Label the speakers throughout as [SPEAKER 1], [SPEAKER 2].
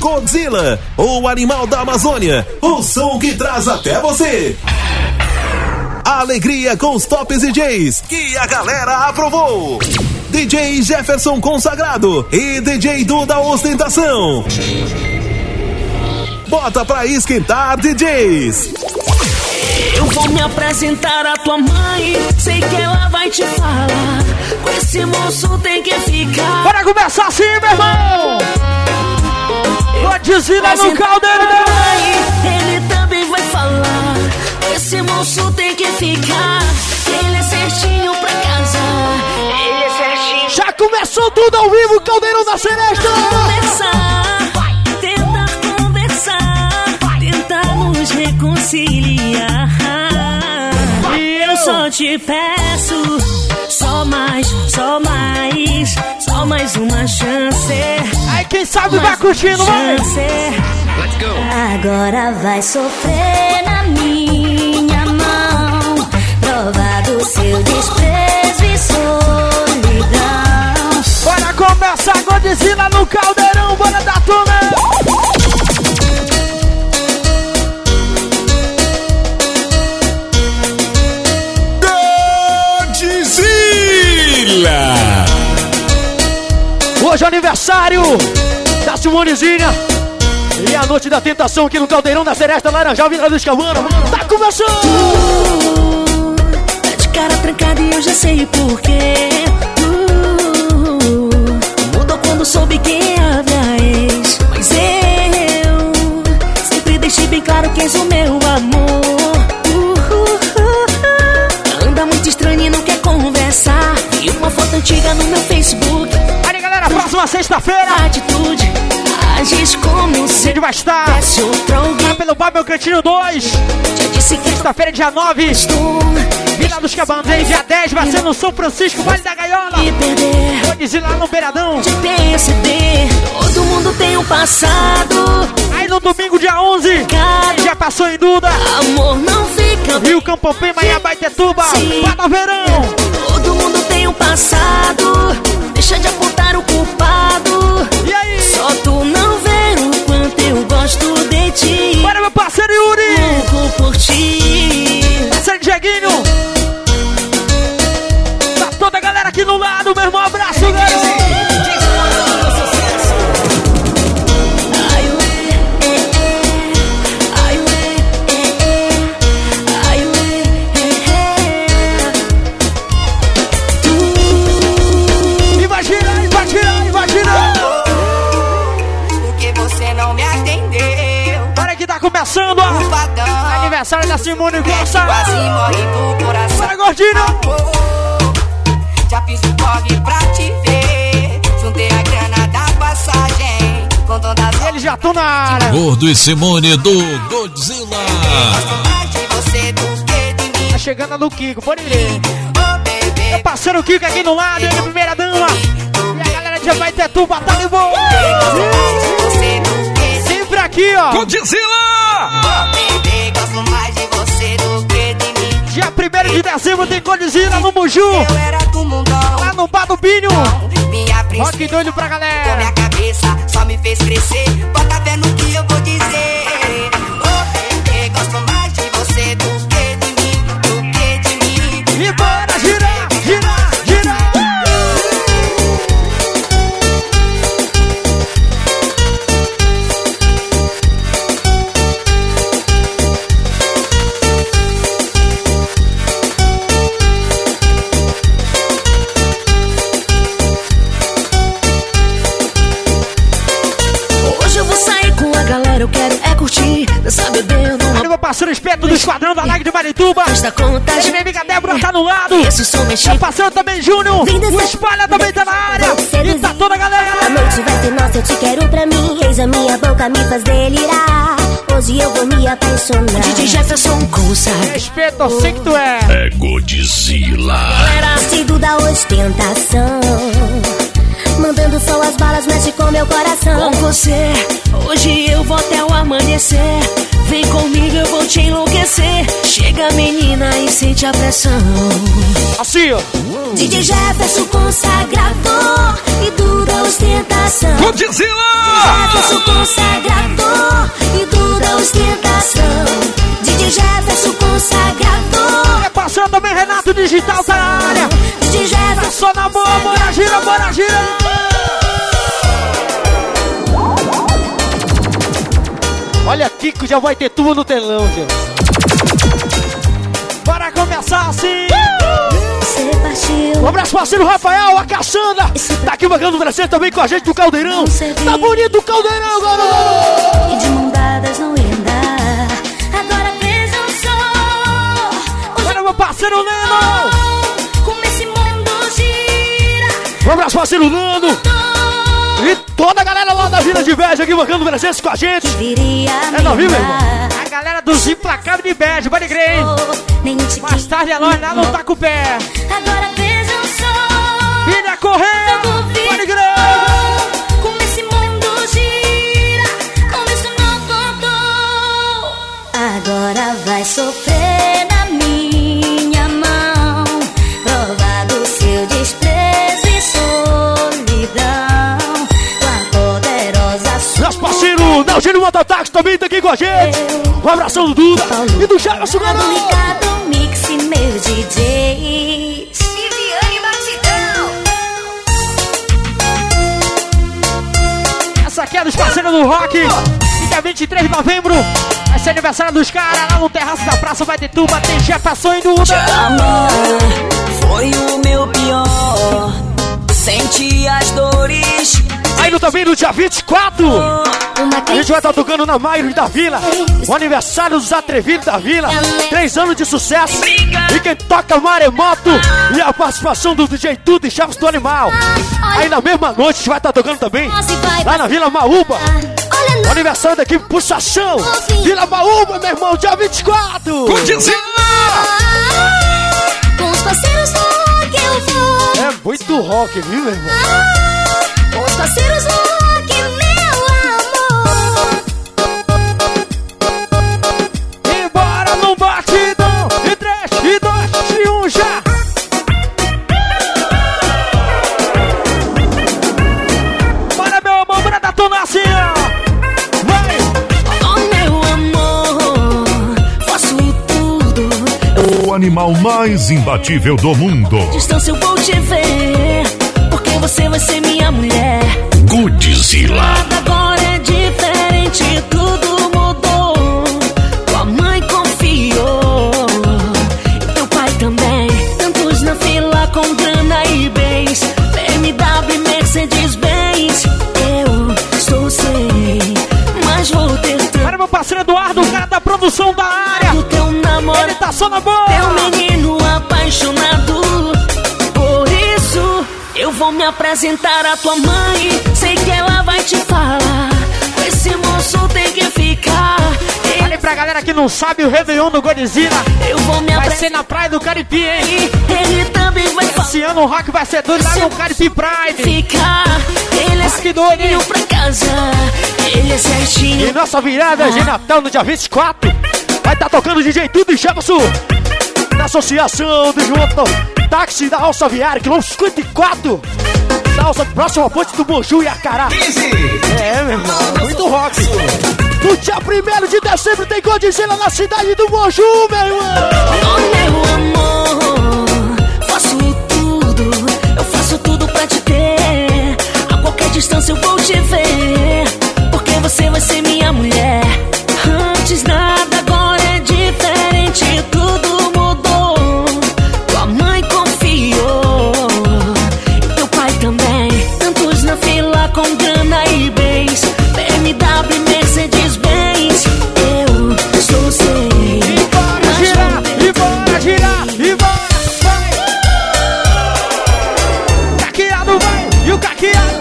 [SPEAKER 1] Godzilla, o animal da Amazônia, o som que traz até você. Alegria com os tops DJs que a galera aprovou. DJ Jefferson Consagrado e DJ Duda Ostentação. Bota pra esquentar, DJs.
[SPEAKER 2] Eu vou me apresentar à tua mãe, sei que ela vai te falar. Com esse moço tem que ficar.
[SPEAKER 3] Bora começar assim, meu irmão. Godzilla no caldeirão.
[SPEAKER 2] Ele também vai falar. Com esse moço tem que ficar. Ele é certinho pra casar. Ele é certinho.
[SPEAKER 3] Já começou tudo ao vivo, Caldeirão da Seresta.
[SPEAKER 2] Tentar conversar, tentar nos reconciliar. Eu só te peço, só mais uma chance.
[SPEAKER 3] Aí quem sabe vai curtindo, vai.
[SPEAKER 2] Let's go. Agora vai sofrer na minha mão, prova do seu desprezo e solidão.
[SPEAKER 3] Bora começar Godzilla no caldeirão, bora dar turma. Hoje é aniversário da Simonezinha e a noite da tentação aqui no Caldeirão da Seresta, Laranjal, Vila dos Cavanos. Tá começando!
[SPEAKER 2] Tá de cara trancada e eu já sei porquê. Mudou quando soube quem é a minha ex. Mas eu sempre deixei bem claro que és o meu amor. Anda muito estranho e não quer conversar. Vi uma foto antiga no meu Facebook.
[SPEAKER 3] Aí galera, próxima sexta-feira
[SPEAKER 2] atitude, agis como se
[SPEAKER 3] vai estar lá pelo Bar Meu Cantinho 2. Sexta-feira, dia 9, Vila dos Cabanos, hein? Dia 10 vai ser no São Francisco, Vale da Gaiola. Vou dizer lá no Beiradão.
[SPEAKER 2] Todo mundo tem um passado.
[SPEAKER 3] Aí no domingo, dia 11, já passou em Duda.
[SPEAKER 2] Amor não fica.
[SPEAKER 3] Rio Campopema e Abaetetuba, Pata Verão.
[SPEAKER 2] Todo mundo tem um passado. Deixa de apontar o culpado.
[SPEAKER 3] E aí?
[SPEAKER 2] Só tu não vê o quanto eu gosto de ti.
[SPEAKER 3] Bora, meu parceiro Yuri.
[SPEAKER 2] Louco por ti.
[SPEAKER 3] Parceiro Dieguinho. Tá toda a galera aqui no lado, meu irmão. Abraço, galera. Começando, ó. Aniversário da Simone Gonça.
[SPEAKER 4] Quase morre do coração.
[SPEAKER 3] Bora, gordinho.
[SPEAKER 4] Já fiz o corre pra te ver. Juntei a grana da passagem. Com todas as...
[SPEAKER 3] Eles já estão na área.
[SPEAKER 1] Gordo e Simone do Godzilla.
[SPEAKER 3] Tá chegando a do Kiko, pode ir. Meu parceiro Kiko aqui no lado, ele primeira dama. E a galera de Abaetetuba tá de boa. Sempre aqui, ó.
[SPEAKER 1] Godzilla!
[SPEAKER 4] Gosto mais de você do que de mim.
[SPEAKER 3] Dia 1º de dezembro tem Godzilla no Muju.
[SPEAKER 4] Eu era do mundão.
[SPEAKER 3] Lá no Bar do Binho.
[SPEAKER 4] Minha princesa.
[SPEAKER 3] Rock doido pra galera.
[SPEAKER 4] Minha cabeça só me fez crescer. Bota fé no que eu vou dizer. Oh, bebê, gosto mais de você do que de mim. Do que de mim.
[SPEAKER 3] E bora girar, girar, girar.
[SPEAKER 2] Eu quero é curtir, dançar bebendo.
[SPEAKER 3] Olha meu parceiro Espeto do Esquadrão da Lag de Marituba. Ele, minha amiga Débora tá no lado. Meu parceiro também Júnior. O Espalha também tá na área. E tá toda a galera.
[SPEAKER 5] A noite vai ser nossa, eu te quero pra mim. Eis a minha boca me faz delirar. Hoje eu vou me apaixonar.
[SPEAKER 2] DJ Jefferson Consagrado.
[SPEAKER 3] Respeito, eu sei que tu é.
[SPEAKER 1] É Godzilla.
[SPEAKER 5] Vestido da ostentação, mandando só as balas, mexe com meu coração.
[SPEAKER 2] Com você, hoje eu vou até o amanhecer. Vem comigo, eu vou te enlouquecer. Chega Pega a menina e sente a pressão.
[SPEAKER 3] Assim, ó.
[SPEAKER 5] DJ Jefferson consagrador e dura ostentação.
[SPEAKER 1] Godzilla!
[SPEAKER 5] Jefferson consagrador e dura ostentação. DJ Jefferson consagrador.
[SPEAKER 3] É passando também Renato Digital tá na área.
[SPEAKER 5] DJ Jefferson
[SPEAKER 3] Só na boa, bora gira, bora gira. Olha, Kiko já vai ter tudo no telão, gente. Bora começar assim.
[SPEAKER 5] Você partiu.
[SPEAKER 3] Um abraço parceiro Rafael, a Cassandra. Tá aqui bacana o presente também com a gente do Caldeirão. Tá bonito o Caldeirão, garoto.
[SPEAKER 5] E de mão dadas não ia andar. Agora vejam só.
[SPEAKER 3] Bora, meu parceiro Neno.
[SPEAKER 5] Como esse mundo gira.
[SPEAKER 3] Um abraço parceiro Nando. E toda a galera lá da Vila de Beja aqui bacana o presente com a gente. É novinho, meu irmão. A galera dos Implacáveis de Beja, pode crer, hein? Mais tarde é nós lá no Taco Pé.
[SPEAKER 5] Agora vejam só.
[SPEAKER 3] Filha Correia, pode crer.
[SPEAKER 5] Como esse mundo gira. Como isso não contou. Agora vai sofrer na minha mão. Provar do seu desprezo e solidão. Com a poderosa
[SPEAKER 3] Nosso parceiro Naldinho Mototáxi também tá aqui com a gente. Um abração do Duda e do Jefferson, garoto.
[SPEAKER 5] Ligado Mix e meu DJ Viviane Batidão.
[SPEAKER 3] Essa aqui é dos parceiros do rock. E dia 23 de novembro vai ser aniversário dos caras. Lá no terraço da praça vai ter tuba, tem Jefferson e Duda.
[SPEAKER 2] Amar foi o meu pior. Senti as dores.
[SPEAKER 3] Aí no também no dia 24 a gente vai estar tocando na Mairo da Vila. O aniversário dos Atrevidos da Vila. 3 anos de sucesso. E quem toca Maremoto e a participação do DJ Tudo e Chaves do Animal. Aí na mesma noite a gente vai estar tocando também lá na Vila Maúba. O aniversário da equipe Pulsação. Vila Maúba, meu irmão, dia 24.
[SPEAKER 5] Com os parceiros do rock eu vou.
[SPEAKER 3] É muito rock, viu, meu irmão?
[SPEAKER 5] Com os parceiros do rock, meu amor.
[SPEAKER 3] E bora no batidão. E 3, e 2, e 1 já. Bora, meu amor, bora da tona assim, ó. Vai!
[SPEAKER 2] Oh, meu amor, faço tudo.
[SPEAKER 1] O animal mais imbatível do mundo.
[SPEAKER 2] Distância eu vou te ver, porque você vai ser minha mulher.
[SPEAKER 1] Godzilla.
[SPEAKER 2] Nada agora é diferente, tudo mudou. Tua mãe confiou, e teu pai também. Tantos na fila com grana e bens, BMW, Mercedes-Benz. Eu estou sem, mas vou ter tanto.
[SPEAKER 3] Bora, meu parceiro Eduardo, o cara da produção da área.
[SPEAKER 2] O teu namoro,
[SPEAKER 3] Ele tá só na boa.
[SPEAKER 2] é um menino apaixonado. Por isso eu vou me apresentar à tua mãe. Sei que ela vai te falar, esse moço tem que ficar.
[SPEAKER 3] Olha pra galera que não sabe, o Réveillon do Godzilla
[SPEAKER 2] Eu vou me
[SPEAKER 3] vai
[SPEAKER 2] apresentar.
[SPEAKER 3] ser na Praia do Caribe, hein?
[SPEAKER 2] Ele também vai
[SPEAKER 3] Esse ano o rock vai ser doido lá no Caribe Prime.
[SPEAKER 2] ficar. Ele é
[SPEAKER 3] Que doido, hein?
[SPEAKER 2] certinho pra casa, ele é
[SPEAKER 3] E
[SPEAKER 2] certinho.
[SPEAKER 3] nossa virada de Natal no dia 24 vai estar tocando DJ Tudo e Jefferson na Associação do Junto Táxi da Alça Viária, quilômetro 54 da Alça, próxima ponte do Moju e Acará. É, meu irmão, muito rock. No dia 1º de dezembro tem Godzilla na cidade do Moju, meu irmão.
[SPEAKER 2] Oh, meu amor, faço tudo. Eu faço tudo pra te ter. A qualquer distância eu vou te ver, porque você vai ser minha mulher. Antes nada, agora é diferente, tudo mudou. Tua mãe confiou, e teu pai também. Tantos na fila com grana e bens, BMW, Mercedes-Benz. Eu estou sem,
[SPEAKER 3] E bora girar, e bora girar, e bora, vai. Caqueado vai, e o caqueado.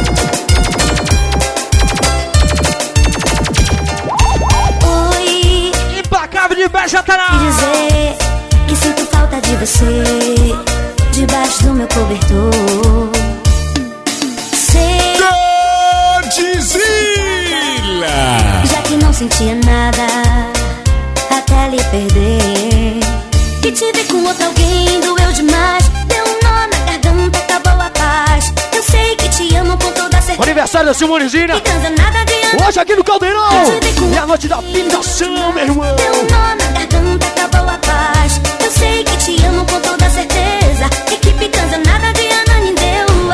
[SPEAKER 5] Oi,
[SPEAKER 3] Implacável de Beja tá na
[SPEAKER 5] dizer que sinto falta de você debaixo do meu cobertor. Sei,
[SPEAKER 1] Godzilla.
[SPEAKER 5] já que não sentia nada até lhe perder. vi com outro alguém, doeu demais. Deu um nó na garganta, acabou a paz. Eu sei que te amo com toda certeza.
[SPEAKER 3] Aniversário da Simonezinha.
[SPEAKER 5] E transa nada adianta.
[SPEAKER 3] Hoje aqui no Caldeirão. E a noite da pintação, meu irmão.
[SPEAKER 5] Deu um nó na garganta, acabou a paz. Eu sei que te amo com toda certeza. Equipe transa nada adianta, nem deu.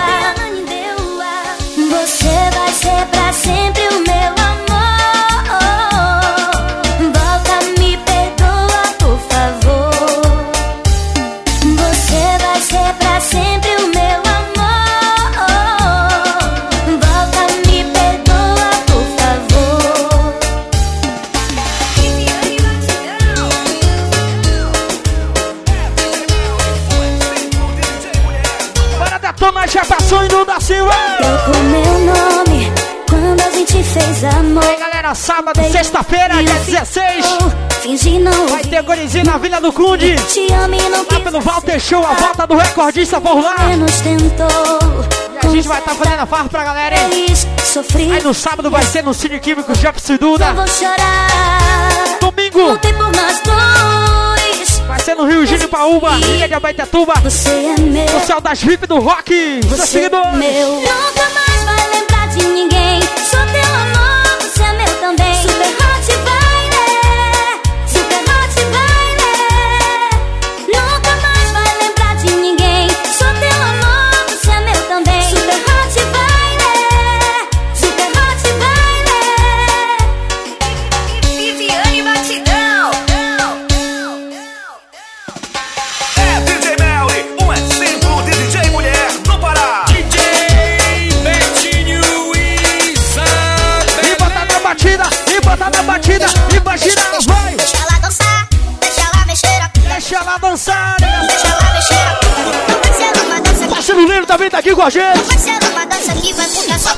[SPEAKER 5] Você vai ser pra sempre o meu amor. Volta, me perdoa, por favor. Você vai ser pra sempre o meu amor. Volta, me perdoa, por favor.
[SPEAKER 3] Bora da tona, já passou indo da Silva.
[SPEAKER 5] Trocou meu nome quando a gente fez amor.
[SPEAKER 3] E aí, galera, sábado, sexta-feira, dia 16.
[SPEAKER 5] Fingi não
[SPEAKER 3] Vai ter gurizinho na Vila do Conde.
[SPEAKER 5] te amo e não
[SPEAKER 3] Lá pelo Walter Show, a volta do recordista por lá.
[SPEAKER 5] menos tentou.
[SPEAKER 3] E a gente vai estar fazendo a farra pra galera, hein?
[SPEAKER 5] Sofri,
[SPEAKER 3] Aí no sábado vai ser no Cine Químico Jefferson
[SPEAKER 5] não
[SPEAKER 3] Duda.
[SPEAKER 5] vou chorar.
[SPEAKER 3] Domingo
[SPEAKER 5] Voltei por nós dois.
[SPEAKER 3] vai ser no Rio Gino Paúba, Ilha de Abaetetuba.
[SPEAKER 5] Você é meu,
[SPEAKER 3] O céu das VIP do rock. Seus
[SPEAKER 5] você é
[SPEAKER 3] seguidores.
[SPEAKER 5] meu. Nunca mais vai lembrar de ninguém. Sou teu amor, você é meu também. Super hot baile, super hot baile. Nunca mais vai lembrar de ninguém. Sou teu amor, você é meu também. Super hot baile, super hot baile. Viviane Batidão.
[SPEAKER 1] É DJ Melly, um exemplo de DJ mulher no Pará.
[SPEAKER 3] E botar na batida, e botar na batida, imagina, vai.
[SPEAKER 5] Deixa ela dançar, deixa ela mexer a pica.
[SPEAKER 3] Deixa ela dançar.
[SPEAKER 5] Deixa ela mexer a pica. Não vai ser uma dança que
[SPEAKER 3] Parceiro Lino também tá aqui com a gente.
[SPEAKER 5] vai ser uma dança que vai mudar só.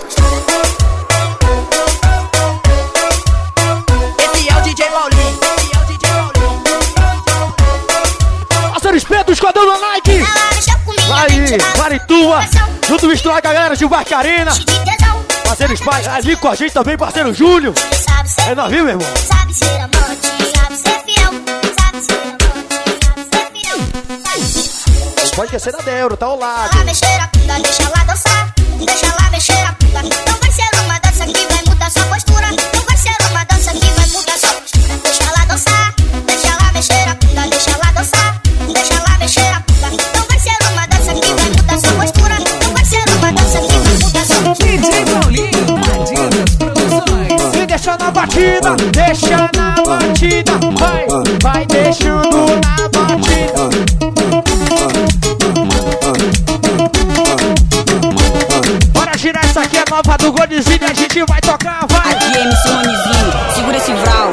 [SPEAKER 4] Esse é o DJ Paulinho.
[SPEAKER 3] Parceiro Espeto, esquadrão no like.
[SPEAKER 5] Ela mexeu comigo,
[SPEAKER 3] Aí, Marituba, junto misturado com a galera de Barca Arena.
[SPEAKER 5] de tesão.
[SPEAKER 3] Parceiro Spy, ali com a gente também, parceiro Júlio.
[SPEAKER 5] Sabe ser,
[SPEAKER 3] É nós, viu, meu irmão?
[SPEAKER 5] sabe ser amante, sabe ser fiel, sabe ser amante, sabe ser fiel, sabe ser.
[SPEAKER 3] Pode esquecer da Deuro, tá ao lado.
[SPEAKER 5] Deixa ela mexer a pica, deixa ela dançar, deixa ela mexer a pica. Não vai ser uma dança que vai mudar sua postura. Não vai ser uma dança que vai mudar sua postura. Deixa ela dançar, deixa ela mexer a pica, deixa ela dançar, deixa ela mexer a pica. Não vai ser uma dança que vai mudar sua postura. Não vai ser uma dança que vai mudar sua postura.
[SPEAKER 3] E deixa na batida, deixa na batida. Vai, vai deixando na batida. Bora girar essa aqui, é nova do Godzilla, a gente vai tocar, vai.
[SPEAKER 6] Aqui é MC Ronizinho, segura esse vral.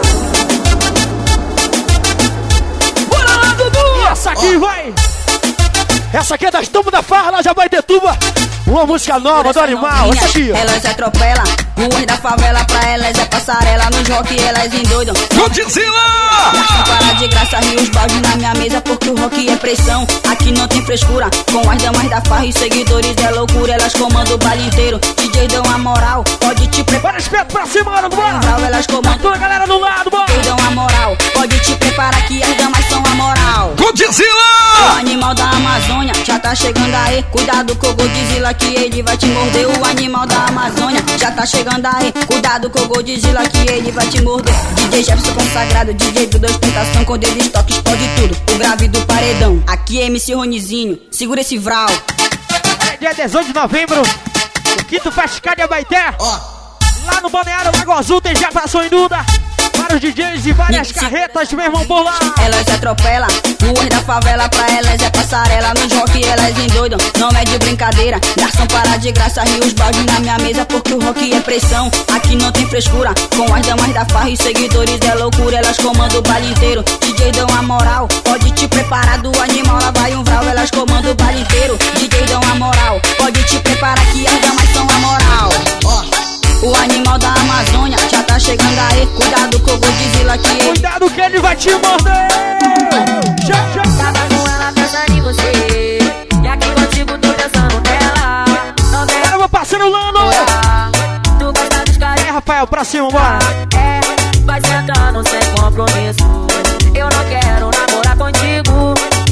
[SPEAKER 3] Bora lá, Dudu! E essa aqui, vai. Essa aqui é das Tumbas da Farra, lá de Abaetetuba. Uma música nova do Animal, essa aqui, ó.
[SPEAKER 6] Elas atropelam, ruas da favela pra elas é passarela. Nos rock elas endoidam.
[SPEAKER 1] Godzilla!
[SPEAKER 6] Gastam para de graça, rios balde na minha mesa porque o rock é pressão. Aqui não tem frescura, com as damas da farra e seguidores é loucura. Elas comandam o baile inteiro, DJ dão a moral. Pode te preparar,
[SPEAKER 3] Bora, Espeto, pra cima, mano, bora.
[SPEAKER 6] elas comandam.
[SPEAKER 3] Toda a galera do lado, bora.
[SPEAKER 6] DJ dão a moral, pode te preparar que as damas são a moral. O
[SPEAKER 1] Godzilla!
[SPEAKER 6] animal da Amazônia já tá chegando aí. Cuidado com o Godzilla que ele vai te morder. O animal da Amazônia já tá chegando aí. Cuidado com o Godzilla que ele vai te morder. DJ Jefferson consagrado, DJ do 2 Tentação. Com deles toque explode tudo. O grave do paredão. Aqui é MC Ronizinho, segura esse vral.
[SPEAKER 3] É dia 18 de novembro, o quinto Festival de Abaeté. Lá no Balneário Lago Azul tem Jefferson e Duda. Vários DJs e várias carretas, meu irmão, por lá.
[SPEAKER 6] Elas atropelam, ruas da favela pra elas é passarela. Nos rock elas endoidam, não é de brincadeira. Garçom para de graça, rios balde na minha mesa porque o rock é pressão. Aqui não tem frescura, com as damas da farra e seguidores é loucura. Elas comandam o baile inteiro, DJ dão a moral. Pode te preparar do animal, lá vai um vral. Elas comandam o baile inteiro, DJ dão a moral. Pode te preparar que as damas são a moral. O animal da Amazônia já tá chegando aí. Cuidado com o Godzilla que ele...
[SPEAKER 3] Cuidado que ele vai te morder.
[SPEAKER 2] Tava com ela pensando em você, e aqui contigo tô pensando nela. Não quero
[SPEAKER 3] Caramba, parceiro Lano.
[SPEAKER 2] tu gosta dos caras.
[SPEAKER 3] Rafael, pra cima, bora.
[SPEAKER 2] Vai sentando sem compromisso. Eu não quero namorar contigo.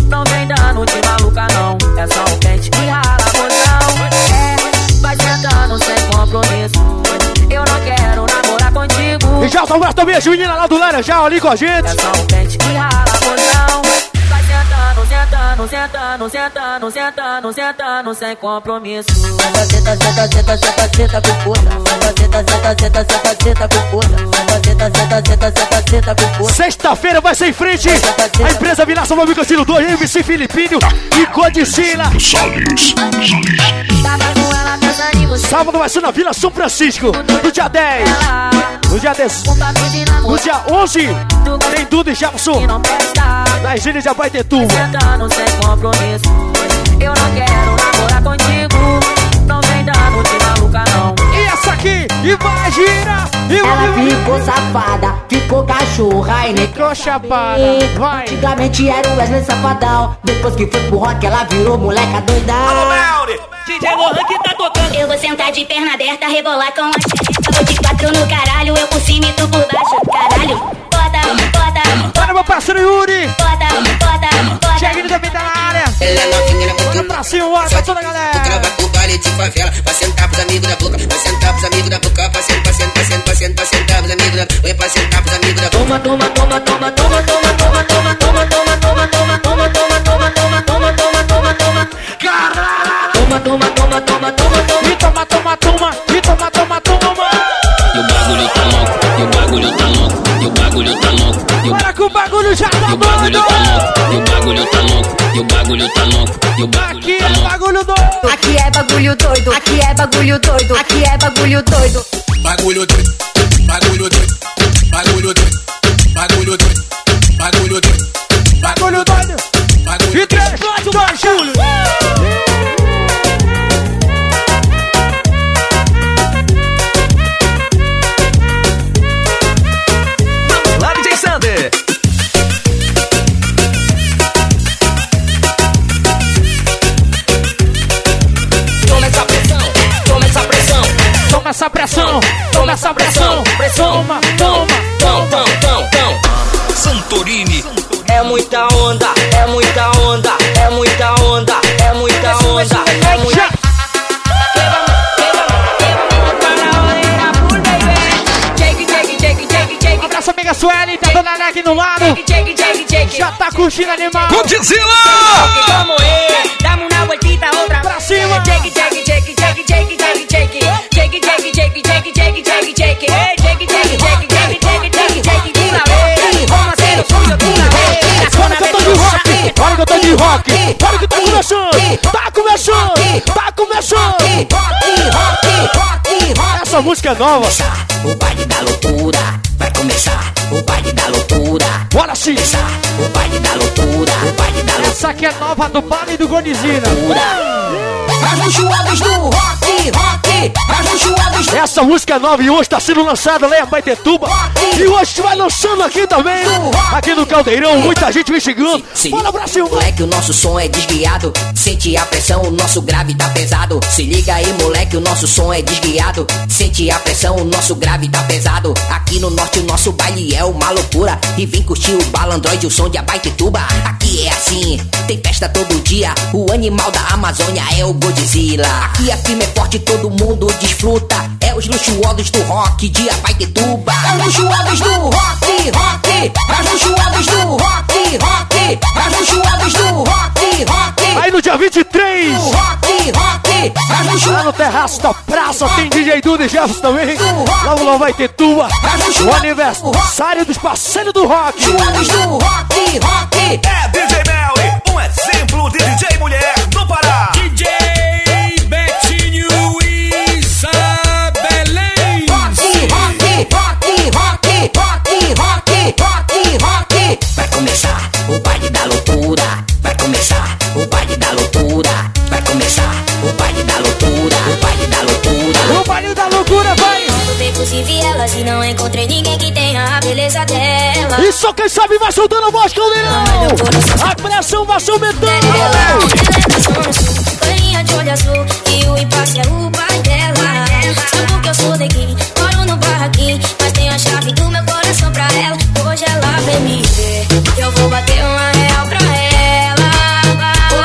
[SPEAKER 7] dando de maluca não. É só um pente que rala mozão. Vai sentando sem compromisso. Eu não quero namorar contigo.
[SPEAKER 3] E já salve também as meninas lá do Laranjal ali com a gente.
[SPEAKER 7] É só um pente que rala mozão. Vai sentando, sentando, sentando, sentando, sentando, sentando sem compromisso. Senta, senta, senta, senta, senta, senta com puta. Senta, senta, senta, senta, senta, senta com puta. Senta, senta, senta, senta, senta, senta com puta.
[SPEAKER 3] Sexta-feira vai ser em frente a empresa Vilação Móvel Casino 2, MC Filipinho e Godzilla. Sábado vai ser na Vila São Francisco, no dia 10. No dia 10. No dia 11, tem Duda e Jefferson nas ilhas de Abaetetuba.
[SPEAKER 7] Sentando sem compromisso. Eu não quero namorar contigo. Não vem dando de maluca não.
[SPEAKER 3] E essa aqui, e vai girar, e
[SPEAKER 8] ela ficou safada, ficou cachorra e nem
[SPEAKER 3] ficou chapada. Vai.
[SPEAKER 8] Antigamente era o Wesley Safadão. Depois que foi pro rock, ela virou moleca doidão.
[SPEAKER 2] DJ Lohan que tá tocando. Eu vou sentar de perna aberta, rebolar com a xereca. Vou de 4 no caralho, eu por cima e tu por baixo. Caralho, bota, bota,
[SPEAKER 3] bora meu parceiro Yuri.
[SPEAKER 2] Bota, bota, bota.
[SPEAKER 3] Cheguinho também tá na área.
[SPEAKER 9] Ela é novinha na boca.
[SPEAKER 3] Bora pra cima, bora pra toda a galera.
[SPEAKER 9] Ela vai pro baile de favela. Vai sentar pros amigos da boca. Vai sentar pros amigos da boca. Vai sentar, vai sentar, vai sentar, vai sentar, vai sentar pros amigos da boca. Vai pra sentar pros amigos da boca.
[SPEAKER 7] Toma, toma, toma, toma, toma, toma, toma, toma, toma, toma, toma, toma, toma, toma, toma, toma, toma, toma, toma, toma. Caralho! Toma, toma, toma, toma, toma, toma.
[SPEAKER 3] E toma, toma, toma. E toma, toma, toma.
[SPEAKER 10] E o bagulho tá louco. E o bagulho tá louco. E o bagulho tá louco.
[SPEAKER 3] Para que o bagulho já tá
[SPEAKER 10] doido. E o bagulho tá louco. E o bagulho tá louco. E o bagulho tá louco. E o bagulho tá louco.
[SPEAKER 3] Bagulho doido.
[SPEAKER 6] Aqui é bagulho doido. Aqui é bagulho doido. Aqui é bagulho doido.
[SPEAKER 9] Bagulho doido. Bagulho doido. Bagulho doido. Bagulho doido. Bagulho doido.
[SPEAKER 3] Bagulho doido. E 3, 4, 2, Júlio.
[SPEAKER 1] Lá, DJ Sander.
[SPEAKER 9] Toma essa pressão. Toma essa pressão.
[SPEAKER 3] Toma essa pressão. Toma essa pressão. Toma, toma.
[SPEAKER 9] Tão, tão, tão, tão.
[SPEAKER 1] Santorini.
[SPEAKER 9] É muita onda, é muita onda, é muita onda, é muita onda, é muita.
[SPEAKER 3] Abraço, amiga Sueli, tá dando a leg no lado. Já tá curtindo animal.
[SPEAKER 1] Godzilla!
[SPEAKER 7] Vamos aí, damos uma voltita outra.
[SPEAKER 3] Pra cima.
[SPEAKER 7] Shake, shake, shake, shake, shake, shake, shake. Shake, shake, shake, shake, shake, shake, shake. Hey, shake, shake, shake, shake, shake, shake, shake. De uma vez, vamos ser o sujo de uma vez.
[SPEAKER 3] Bora que eu tô de rock, bora que eu tô de rock. Bora que tá começando, tá começando, tá começando. Essa música é nova.
[SPEAKER 8] O baile da loucura vai começar. O baile da loucura.
[SPEAKER 3] Bora sim.
[SPEAKER 8] O baile da loucura. O baile da loucura.
[SPEAKER 3] Essa aqui é nova do baile do Godzilla.
[SPEAKER 8] As luxuadas do rock, rock. As luxuadas do
[SPEAKER 3] Essa música é nova e hoje tá sendo lançada lá em Abaetetuba. E hoje a gente vai lançando aqui também. Aqui no Caldeirão, muita gente vem chegando. Bora pra cima.
[SPEAKER 8] moleque, o nosso som é desguiado. Sente a pressão, o nosso grave tá pesado. Se liga aí, moleque, o nosso som é desguiado. Sente a pressão, o nosso grave tá pesado. Aqui no norte o nosso baile é uma loucura. E vem curtir o Balandroid, o som de Abaetetuba. Aqui é assim, tem festa todo dia. O animal da Amazônia é o Godzilla. Aqui a firme é forte, todo mundo desfruta. É os luxuosos do rock de Abaetetuba. É os luxuosos do rock, rock. As luxuosos do rock, rock. As luxuosos do rock, rock.
[SPEAKER 3] Aí no dia 23,
[SPEAKER 8] Rock, rock. As
[SPEAKER 3] lá
[SPEAKER 8] luxuosos
[SPEAKER 3] no terraço da praça, tem DJ Duda e Jefferson também. Logo lá vai ter Tuba. O aniversário dos parceiros do rock.
[SPEAKER 8] do rock, rock.
[SPEAKER 1] É DJ Melly, um exemplo de DJ mulher do Pará.
[SPEAKER 11] DJ Betinho Isabelém.
[SPEAKER 8] Rock, rock, rock, rock, rock, rock, rock, rock. Vai começar o baile da loucura. Vai começar o baile da loucura. Vai começar o baile da loucura. O baile da loucura.
[SPEAKER 3] O baile da loucura vai.
[SPEAKER 2] Quando beco se vi elas e não encontrei ninguém que tenha a beleza dela.
[SPEAKER 3] E só quem sabe vai soltando a voz, Caldeirão. A pressão vai se aumentando.
[SPEAKER 2] Ela é da zona sul, loirinha de olho azul, e o impasse é o pai dela. Sabe porque eu sou neguinho, moro no barraquinho, mas tenho a chave do meu coração pra ela. Hoje ela vem me ver, eu vou bater uma real pra ela.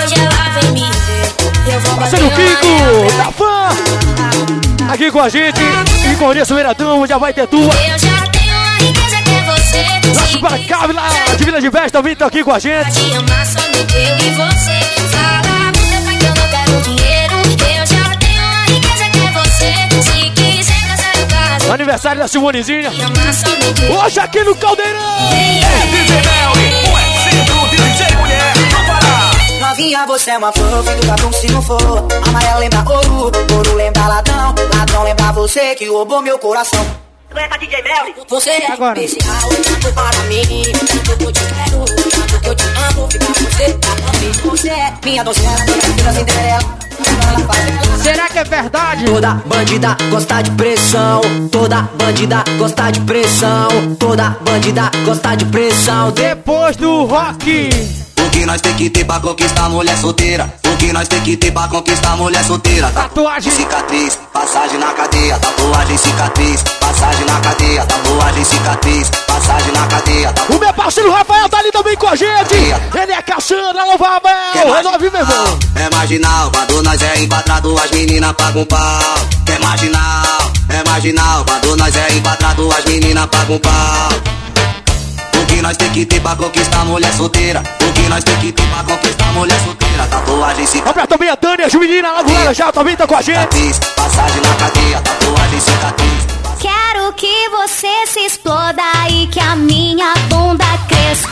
[SPEAKER 3] com a gente. E com esse Miradão, já vai ter tua.
[SPEAKER 5] Eu já tenho a riqueza que é você.
[SPEAKER 3] Nosso Baracab lá de Vila de Vesta também tá aqui com a gente.
[SPEAKER 5] Te amar somente eu e você. Fala, depois que eu não quero dinheiro. Eu já tenho a riqueza que é você. Se quiser casar eu caso.
[SPEAKER 3] Aniversário da Simonezinha.
[SPEAKER 5] Te amar somente eu.
[SPEAKER 3] Hoje aqui no Caldeirão.
[SPEAKER 1] DJ Melly, o exemplo de DJ mulher do Pará.
[SPEAKER 12] Novinha, você é uma flor, vem do gato se não for. Amarela lembra ouro, ouro lembra ladrão. Ladrão lembra você que roubou meu coração. Tu é pra DJ Melly, você é
[SPEAKER 3] agora.
[SPEAKER 12] especial, tanto para mim. Tanto que eu te quero, tanto que eu te amo. Ficar com você, tá. Você é minha donzela, minha filha Cinderela.
[SPEAKER 3] Será que é verdade?
[SPEAKER 12] Toda bandida gosta de pressão. Toda bandida gosta de pressão. Toda bandida gosta de pressão.
[SPEAKER 3] Depois do rock.
[SPEAKER 9] O que nós tem que ter pra conquistar mulher solteira? O que nós tem que ter pra conquistar mulher solteira?
[SPEAKER 3] Tatuagem,
[SPEAKER 9] cicatriz, passagem na cadeia. Tatuagem, cicatriz, passagem na cadeia. Tatuagem, cicatriz, passagem na cadeia.
[SPEAKER 3] O meu parceiro Rafael tá ali também com a gente. Ele é Cassandra, alô Rafael. É nove, meu irmão.
[SPEAKER 9] É marginal, quando nós é enquadrado, as meninas pagam pau. É marginal, quando nós é enquadrado, as meninas pagam pau. O que nós tem que ter pra conquistar mulher solteira? O que nós tem que ter pra conquistar mulher solteira? Tatuagem, cicatriz.
[SPEAKER 3] Roberto também, a Dani, as meninas lá do Laranjal também tá com a gente.
[SPEAKER 9] Passagem na cadeia, tatuagem, cicatriz.
[SPEAKER 5] Quero que você se exploda e que a minha bunda cresça.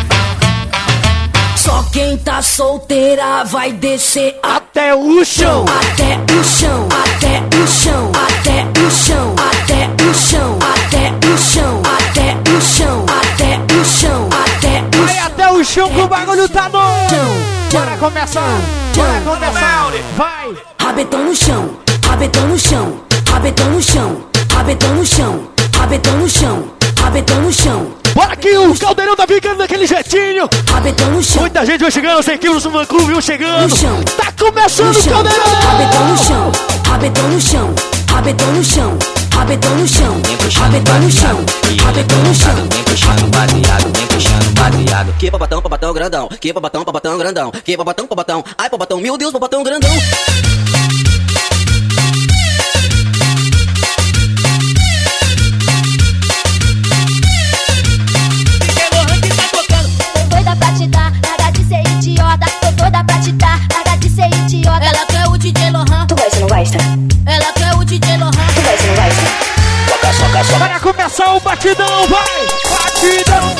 [SPEAKER 2] Só quem tá solteira vai descer
[SPEAKER 3] até o chão.
[SPEAKER 2] Até o chão, até o chão, até o chão, até o chão, até o chão, até o chão, até o chão, até o chão.
[SPEAKER 3] Vai até o chão que o bagulho tá no chão. Bora começar, bora começar. Vai.
[SPEAKER 2] Rabetão no chão, rabetão no chão, rabetão no chão, rabetão no chão, rabetão no chão, rabetão no chão.
[SPEAKER 3] Bora aqui, o Caldeirão tá ficando daquele jeitinho.
[SPEAKER 2] Rabetão no chão.
[SPEAKER 3] Muita gente vai chegando, 100 quilos no clube, um chegando.
[SPEAKER 2] No chão.
[SPEAKER 3] Tá começando o Caldeirão.
[SPEAKER 2] Rabetão no chão, rabetão no chão, rabetão no chão, rabetão no chão, rabetão no chão, rabetão no chão.
[SPEAKER 8] Vem puxando baseado, vem puxando baseado. Que pabatão grandão, que pabatão grandão, que pabatão, ai pabatão, meu Deus, pabatão grandão.
[SPEAKER 5] Doida pra te dar, larga de ser idiota. Tô doida pra te dar, larga de ser idiota.
[SPEAKER 2] Ela quer o DJ Lohan.
[SPEAKER 5] Tu gosta, não gosta?
[SPEAKER 2] Ela quer o DJ Lohan.
[SPEAKER 5] Tu gosta, não gosta?
[SPEAKER 3] Para começar o batidão, vai! Batidão!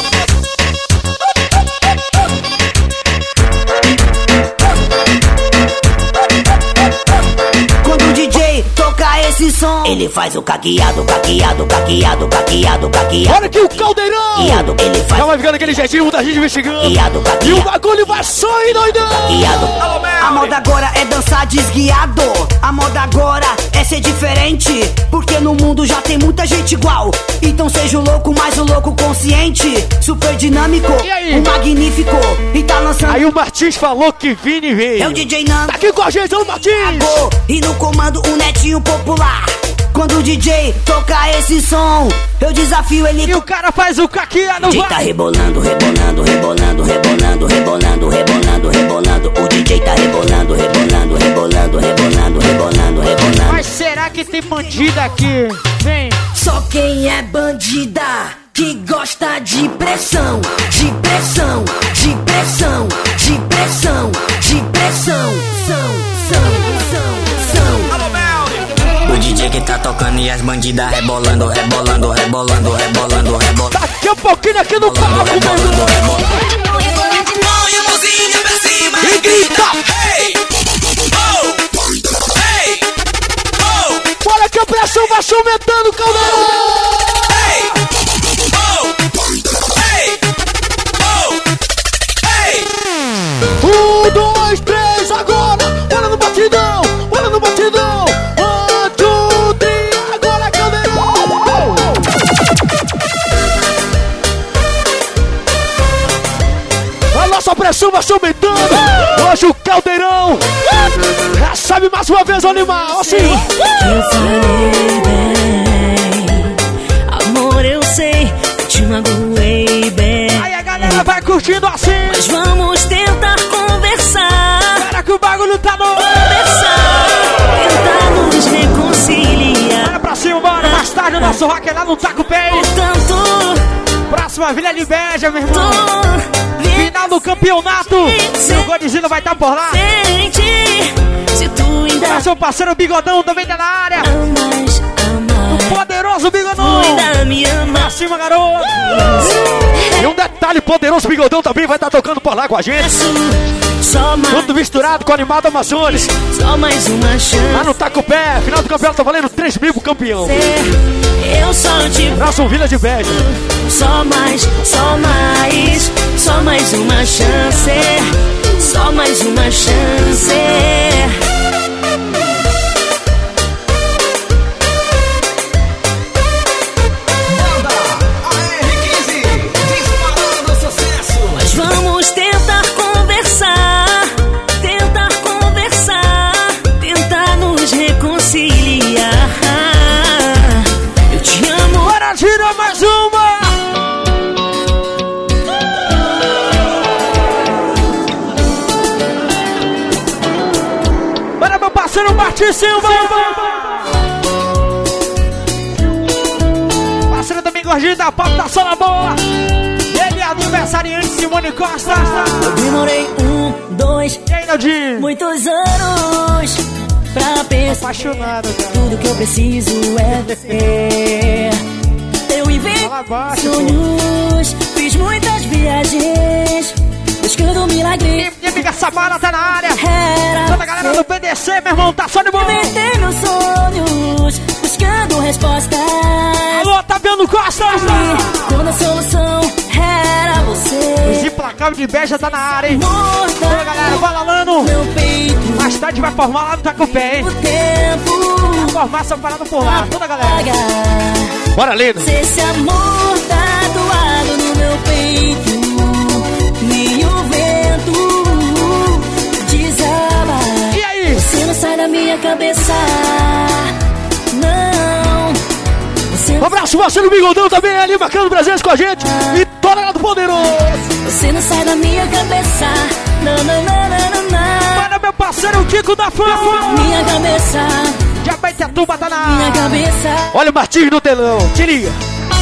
[SPEAKER 12] Quando o DJ toca esse som, ele faz o caqueado, caqueado, caqueado, caqueado, caqueado.
[SPEAKER 3] Olha aqui o Caldeirão!
[SPEAKER 12] Caqueado, ele faz.
[SPEAKER 3] Já vai ficando aquele jeitinho, muita gente investigando.
[SPEAKER 12] Caqueado, caqueado.
[SPEAKER 3] E o bagulho vai sair, doidão!
[SPEAKER 12] Caqueado. A moda agora é dançar desguiado. A moda agora é ser diferente. Porque no mundo já tem muita gente igual. Então seja o louco, mais o louco consciente. Super dinâmico,
[SPEAKER 3] E aí?
[SPEAKER 12] um magnífico. E tá lançando.
[SPEAKER 3] Aí o Martins falou que Vini veio.
[SPEAKER 12] É o DJ Nando.
[SPEAKER 3] Tá aqui com a gente, o Martins!
[SPEAKER 12] E no comando o Netinho Popular. Quando o DJ toca esse som, eu desafio ele.
[SPEAKER 3] E o cara faz o caqueado,
[SPEAKER 12] O DJ tá
[SPEAKER 3] vai!
[SPEAKER 12] rebolando, rebolando, rebolando, rebolando, rebolando, rebolando, rebolando. O DJ tá rebolando, rebolando, rebolando, rebolando, rebolando, rebolando.
[SPEAKER 3] Mas será que tem bandida aqui? Vem!
[SPEAKER 2] Só quem é bandida que gosta de pressão, de pressão, de pressão, de pressão, de pressão, são.
[SPEAKER 8] O DJ que tá tocando e as bandidas rebolando, rebolando, rebolando, rebolando, rebolando.
[SPEAKER 3] Daqui a pouquinho aqui no palco, meu irmão!
[SPEAKER 11] Põe a mãozinha pra cima
[SPEAKER 3] E grita!
[SPEAKER 11] Hey! Oh! Hey! Oh!
[SPEAKER 3] Bora que a pressão vai se aumentando, Caldeirão!
[SPEAKER 11] Hey! Oh! Hey! Oh! Hey!
[SPEAKER 3] 1, 2, 3, agora! Bora no batidão! Bora no batidão! 1, 2, 3, agora, Caldeirão! A nossa pressão vai se aumentando! Hoje o Caldeirão recebe mais uma vez o animal, assim!
[SPEAKER 2] Eu falei bem, amor, eu sei, te magoei bem.
[SPEAKER 3] Aí a galera vai curtindo assim!
[SPEAKER 2] Mas vamos tentar conversar.
[SPEAKER 3] Espera que o bagulho tá no...
[SPEAKER 2] Conversar, tentar nos reconciliar.
[SPEAKER 3] do nosso rock é lá no Taco Pé. Próxima Vila de Beja, meu irmão. Final do campeonato. O Godzilla vai estar por lá. Seu parceiro Bigodão também tá na área. O poderoso Bigodão. Pra cima, garoto. E um detalhe, poderoso Bigodão também vai estar tocando por lá com a gente. Tudo misturado com o animal do Amazonas.
[SPEAKER 2] Só mais uma chance.
[SPEAKER 3] Lá no Taco Pé, final do campeonato tá valendo 3 mil pro campeão.
[SPEAKER 2] Eu só te
[SPEAKER 3] Próximo Vila de Beja.
[SPEAKER 2] Só mais uma chance. Só mais uma chance. Mas vamos tentar conversar, tentar nos reconciliar. Eu te amo.
[SPEAKER 3] Bora, tira mais uma. Bora, meu parceiro Martins Silva. Parceiro também gordinho da Pop da Sola Boa. Ele é aniversariante Simone Costa.
[SPEAKER 2] Eu demorei 1, 2,
[SPEAKER 3] E aí, Naldinho?
[SPEAKER 2] muitos anos pra pensar.
[SPEAKER 3] Apaixonado, cara.
[SPEAKER 2] Tudo que eu preciso é você. Eu inventei
[SPEAKER 3] Fala baixo,
[SPEAKER 2] sonhos, fiz muitas viagens, buscando milagres.
[SPEAKER 3] Minha amiga Samara tá na área.
[SPEAKER 2] Era
[SPEAKER 3] Toda a galera do PDC, meu irmão, tá só de boa.
[SPEAKER 2] inventei meus sonhos, buscando respostas.
[SPEAKER 3] Alô, Otaviano Costa.
[SPEAKER 2] Quando a solução era você.
[SPEAKER 3] Os implacáveis de Beja tá na área, hein?
[SPEAKER 2] Morta
[SPEAKER 3] Oi, galera, vai lalando.
[SPEAKER 2] meu peito.
[SPEAKER 3] Mais tarde vai formar lá no Taco Pé, hein?
[SPEAKER 2] O tempo
[SPEAKER 3] Vai formar essa parada por lá, toda a galera.
[SPEAKER 2] apaga.
[SPEAKER 3] Bora, lindo.
[SPEAKER 2] Se esse amor tatuado no meu peito, nem o vento desaba.
[SPEAKER 3] E aí?
[SPEAKER 2] Você não sai da minha cabeça, não. Você
[SPEAKER 3] Um
[SPEAKER 2] não,
[SPEAKER 3] abraço, Marcelo Bigodão também ali, marcando presença com a gente. E toda lá do Poderoso.
[SPEAKER 2] você não sai da minha cabeça, não, não, não, não, não, não.
[SPEAKER 3] Para meu parceiro Kiko da Fama.
[SPEAKER 2] Minha cabeça,
[SPEAKER 3] Jabaitetuba tá na
[SPEAKER 2] minha
[SPEAKER 3] área.
[SPEAKER 2] cabeça.
[SPEAKER 3] Olha o Martins no telão, te liga.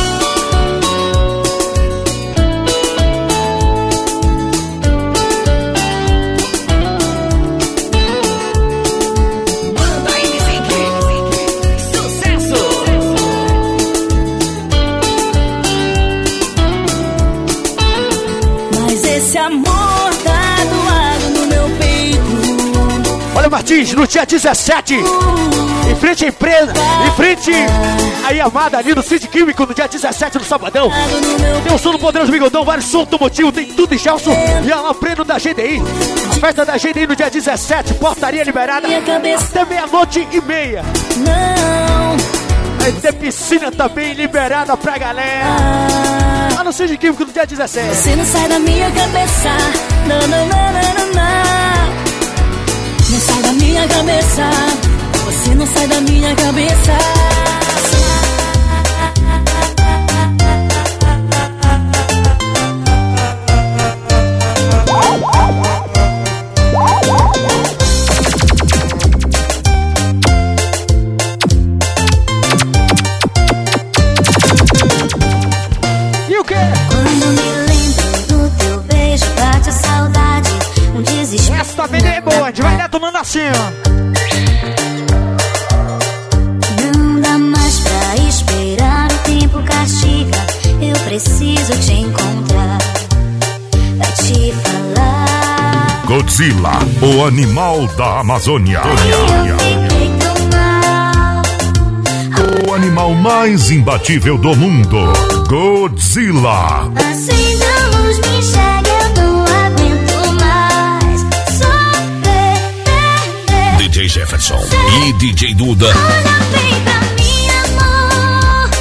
[SPEAKER 2] Mas esse amor tatuado no meu peito.
[SPEAKER 3] Olha o Martins no dia 17. Em frente à empresa, em frente a Yamada ali no Cid Químico no dia 17 no Sabadão. Tem o som do Poderoso Bigodão, vários sons automotivos, tem tudo em Gelson. E a prêmio da GDI. A festa da GDI no dia 17, portaria liberada até 00:30.
[SPEAKER 2] Não.
[SPEAKER 3] Vai ter piscina também liberada pra galera. Lá no Cid Químico no dia 17.
[SPEAKER 2] Você não sai da minha cabeça, não, não, não, não, não, não. Não sai da minha cabeça, você não sai da minha cabeça.
[SPEAKER 3] E o quê?
[SPEAKER 5] Quando me lembro do teu beijo, bate a saudade, um desespero.
[SPEAKER 3] Essa também é boa, a gente vai detonando assim, ó.
[SPEAKER 5] Não dá mais pra esperar, o tempo castiga. Eu preciso te encontrar pra te falar.
[SPEAKER 13] Godzilla, o animal da Amazônia.
[SPEAKER 5] Eu fiquei tão mal.
[SPEAKER 13] O animal mais imbatível do mundo. Godzilla.
[SPEAKER 5] Assim não nos me enxerga, eu não aguento mais sofrer.
[SPEAKER 13] DJ Jefferson e DJ Duda.
[SPEAKER 5] Olha bem pra mim, amor.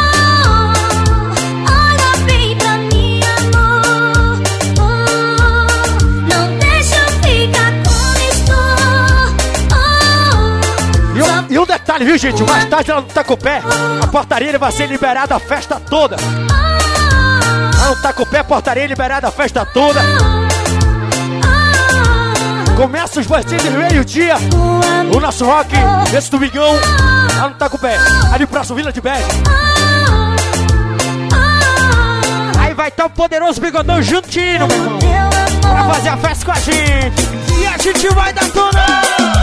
[SPEAKER 5] Oh, olha bem pra mim, amor. Oh, não deixa eu ficar como estou. Oh,
[SPEAKER 3] E um detalhe, viu, gente? Mais tarde lá no Taco Pé, a portaria vai ser liberada a festa toda. Lá no Taco Pé, a portaria liberada a festa toda. Começa os bandidos meio-dia. O nosso rock, esse domingão, Lá no Tacupé, ali próximo Vila de Bege. Aí vai estar o poderoso Bigodão juntinho, meu irmão, pra fazer a festa com a gente. E a gente vai dar tona.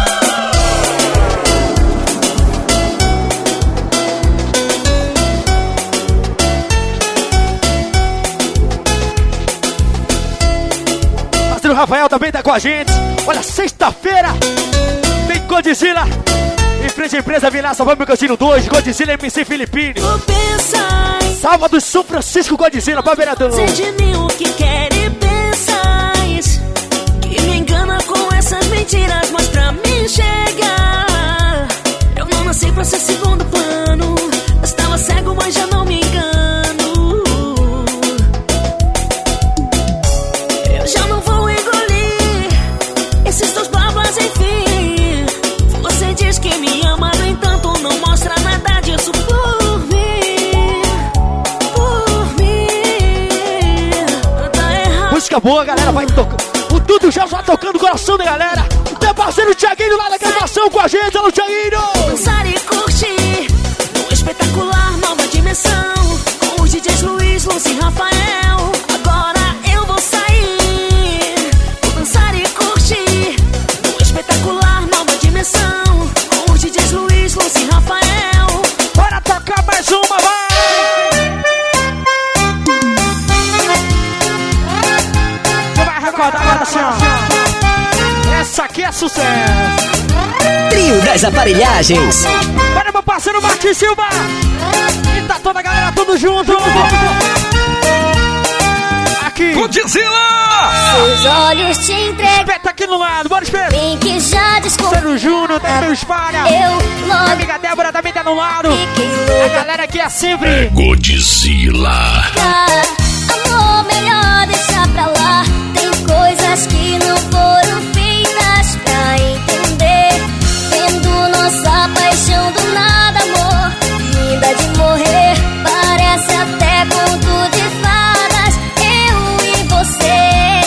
[SPEAKER 3] O Rafael também tá com a gente. Olha, sexta-feira tem Godzilla em frente à empresa Vilaça, Vamos Cantinho 2, Godzilla MC Filipine. Sábado, São Francisco, Godzilla, pra vereador.
[SPEAKER 2] Sei de mim o que quer e pensais, que me engana com essas mentiras, mas pra mim chegar, eu não nasci pra ser segundo plano. Estava cego, mas já não me engano. Eu já não vou engolir esses teus babas, enfim. Você diz que me ama, no entanto não mostra nada disso por mim. Por mim. Tá errado.
[SPEAKER 3] Música boa, galera, vai tocando. O Tudo já tocando o coração da galera. Meu parceiro Thiaguinho lá na gravação com a gente, alô Thiaguinho.
[SPEAKER 2] Dançar e curtir um espetacular nova dimensão, com os DJs Luiz, Lúcio e Rafael. Agora eu vou sair. Vou dançar e curtir um espetacular nova dimensão, com os DJs Luiz, Lúcio e Rafael.
[SPEAKER 3] Bora tocar mais uma, vai! Você vai recordar agora assim, ó. Essa aqui é sucesso.
[SPEAKER 14] Trio das Aparelhagens.
[SPEAKER 3] Bora, meu parceiro Martins Silva. E tá toda a galera, tudo junto. Aqui.
[SPEAKER 5] Godzilla! Seus olhos te entregam.
[SPEAKER 3] Espeta aqui no lado, bora espera.
[SPEAKER 5] Bem que já descobriu.
[SPEAKER 3] Sérgio Júnior, tem meu espalha.
[SPEAKER 5] Eu logo.
[SPEAKER 3] A amiga Débora também tá no lado. A galera aqui é sempre
[SPEAKER 13] Godzilla.
[SPEAKER 5] Amor, melhor deixar pra lá. Tem coisas que não foram feitas pra entender. Vendo nossa paixão do nada, amor, linda de morrer. Parece até conto de fadas, eu e você.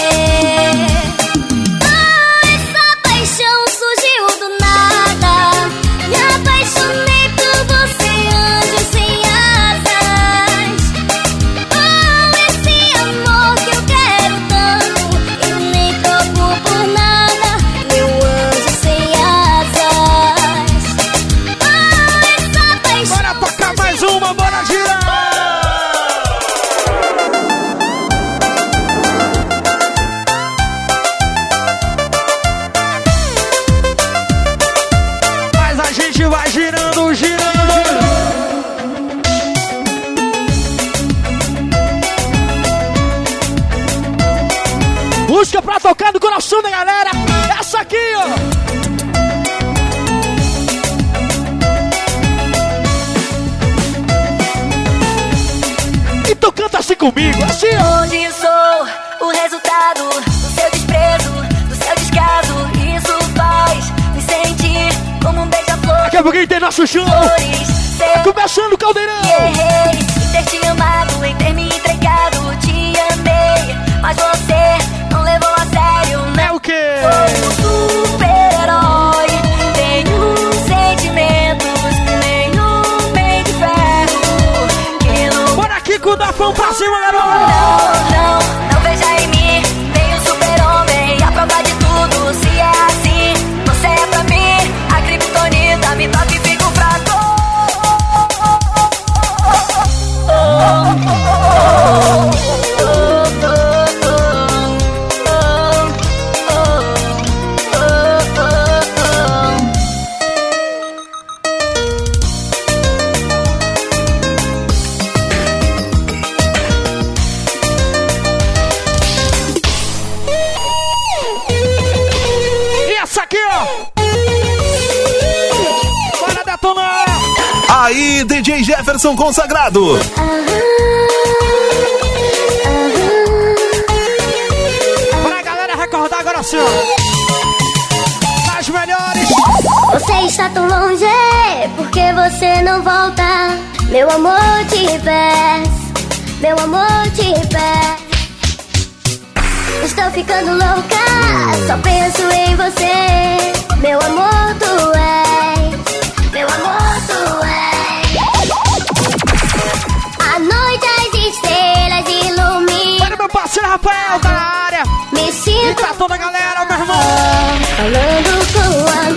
[SPEAKER 5] Essa paixão surgiu do nada. Me apaixonei por você, anjo sem asas. Esse amor que eu quero tanto, e nem troco por nada, meu anjo sem asas. Essa paixão.
[SPEAKER 3] Bora tocar mais uma, bora girar! Mas a gente vai girando, girando. Música pra tocar no coração da galera. Essa aqui, ó. Então canta assim comigo, assim, ó.
[SPEAKER 2] Hoje sou o resultado do seu desprezo, do seu descaso. Isso faz me sentir como um beija-flor.
[SPEAKER 3] Daqui a pouquinho tem nosso show. Tá começando o caldeirão.
[SPEAKER 2] Errei em ter te amado, em ter me entregado. Te amei, mas você não levou a sério, né?
[SPEAKER 3] É o quê?
[SPEAKER 2] Sou um super-herói. Tenho sentimentos, nenhum bem de ferro. Que não...
[SPEAKER 3] Bora aqui com o Dafão pra cima, garoto.
[SPEAKER 2] Não veja em mim nenhum super-homem. A prova de tudo, se é assim, você é pra mim a criptonita. Me toca e fico fraco.
[SPEAKER 3] E essa aqui, ó. Bora detonar.
[SPEAKER 1] Aí, DJ Jefferson Consagrado.
[SPEAKER 3] Pra galera recordar agora assim, ó. As melhores.
[SPEAKER 5] Você está tão longe, porque você não volta. Meu amor, te peço, meu amor, te peço. Estou ficando louca, só penso em você. Meu amor, tu és, meu amor. amor tu és. A noite as estrelas iluminam.
[SPEAKER 3] Olha meu parceiro Rafael, tá na área.
[SPEAKER 5] Me sinto.
[SPEAKER 3] E tá toda a galera, meu irmão.
[SPEAKER 5] Falando com a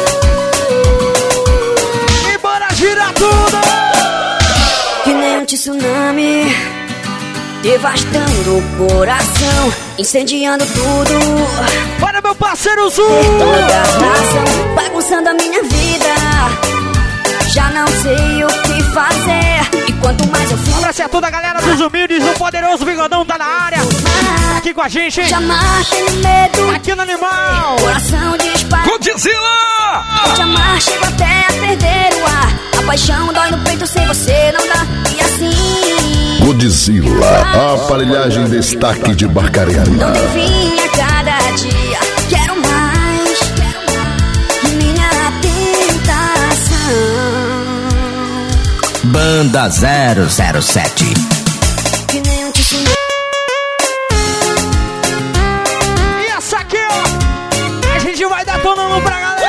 [SPEAKER 5] luz.
[SPEAKER 3] E bora girar tudo.
[SPEAKER 6] Que nem um tsunami, devastando o coração, incendiando tudo.
[SPEAKER 3] Olha meu parceiro Zul.
[SPEAKER 6] Toda a nação, bagunçando a minha vida. Já não sei o que fazer. E quanto mais eu fico.
[SPEAKER 3] Abraço a toda a galera dos humildes. O poderoso Bigodão tá na área. Aqui com a gente, hein?
[SPEAKER 6] Jamais tenho medo.
[SPEAKER 3] Aqui no Animal.
[SPEAKER 6] Coração dispara.
[SPEAKER 11] Godzilla!
[SPEAKER 6] Eu te amar, chego até a perder o ar. A paixão dói no peito, sem você não dá. E assim
[SPEAKER 13] Godzilla, a aparelhagem destaque de Barcarena.
[SPEAKER 6] não tem fim a cada dia. Quero mais, minha tentação.
[SPEAKER 14] Banda 007.
[SPEAKER 6] Que nem um tsunami.
[SPEAKER 3] E essa aqui, ó. A gente vai dar tonando pra galera.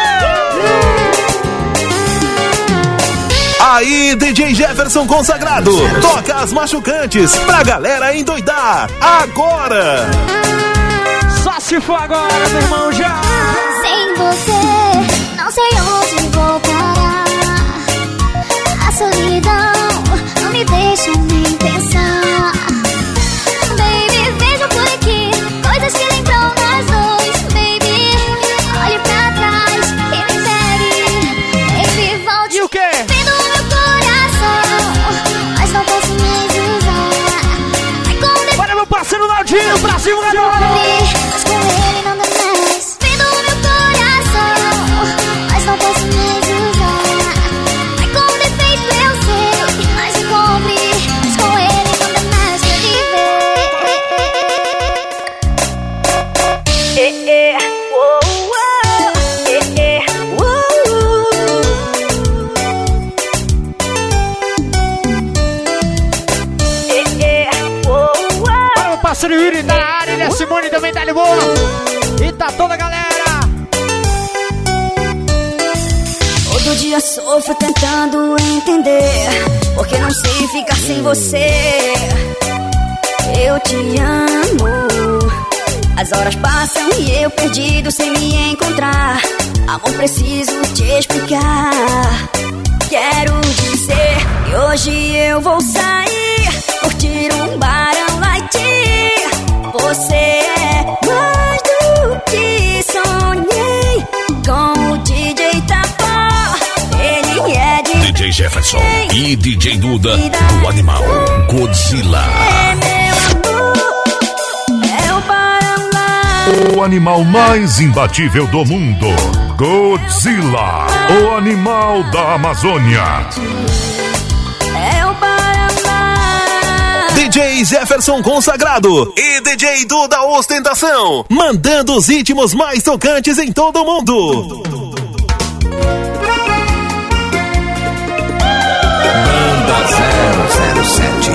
[SPEAKER 1] Aí, DJ Jefferson consagrado, toca as machucantes pra galera endoidar. Agora!
[SPEAKER 3] Só se for agora, meu irmão, já.
[SPEAKER 5] Sem você, não sei onde vou parar. A solidão não me deixa nem pensar. Baby, vejo por aqui coisas que lembram nós dois. Baby, olhe pra trás e me pegue. Baby, volte.
[SPEAKER 3] E o quê?
[SPEAKER 5] Vendo o meu coração, mas não posso mais usar. Vai com
[SPEAKER 3] Olha meu parceiro Naldinho, pra cima, galera.
[SPEAKER 5] mas com ele não dá mais. Vendo o meu coração, mas não posso mais usar. Vai com defeito, eu sei, mas me compre. Mas com ele não dá mais pra
[SPEAKER 3] Olha meu parceiro Yuri tá na área. Ele é Simone também tá de boa. E tá toda a galera.
[SPEAKER 6] Todo dia sofro tentando entender, porque não sei ficar sem você. Eu te amo. As horas passam e eu perdido sem me encontrar. Amor, preciso te explicar. Quero dizer que hoje eu vou sair, curtir um barão light. Você é mais do que sonhei. Com o DJ Tapó, ele é de
[SPEAKER 13] DJ Jefferson e DJ Duda do Animal Godzilla.
[SPEAKER 6] É meu amor, é o barão light.
[SPEAKER 13] O animal mais imbatível do mundo, Godzilla, o animal da Amazônia.
[SPEAKER 6] É o barão light.
[SPEAKER 1] DJ Jefferson consagrado e DJ Duda ostentação, mandando os ritmos mais tocantes em todo o mundo.
[SPEAKER 14] Banda 007.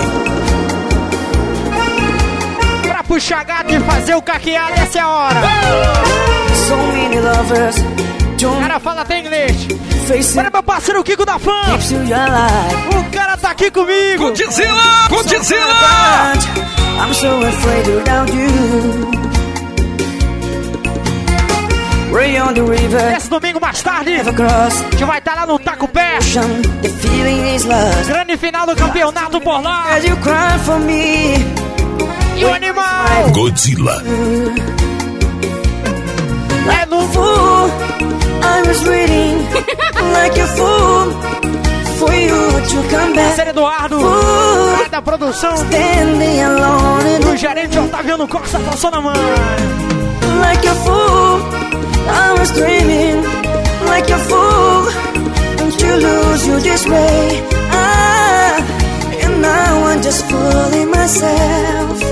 [SPEAKER 3] Pra puxar gato e fazer o caqueado, essa é a hora.
[SPEAKER 12] So many lovers,
[SPEAKER 3] O cara fala até inglês. Olha meu parceiro Kiko da Fã.
[SPEAKER 12] keeps you alive.
[SPEAKER 3] O cara tá aqui comigo.
[SPEAKER 11] Godzilla! Godzilla!
[SPEAKER 12] I'm so afraid without you. Way on the river,
[SPEAKER 3] Esse domingo mais tarde,
[SPEAKER 12] never cross.
[SPEAKER 3] a gente vai estar lá no Taco Pé.
[SPEAKER 12] The feeling is lost.
[SPEAKER 3] Grande final do campeonato por lá.
[SPEAKER 12] As you cry for me,
[SPEAKER 3] E o animal
[SPEAKER 13] Godzilla.
[SPEAKER 3] é no
[SPEAKER 12] fool. I was waiting like a fool for you to come back.
[SPEAKER 3] Parceiro Eduardo,
[SPEAKER 12] Fool,
[SPEAKER 3] lá da produção.
[SPEAKER 12] standing alone
[SPEAKER 3] O
[SPEAKER 12] in
[SPEAKER 3] gerente Otaviano Costa passou na mão.
[SPEAKER 12] like a fool. I was dreaming like a fool. Don't you lose you this way? And now I'm just fooling myself.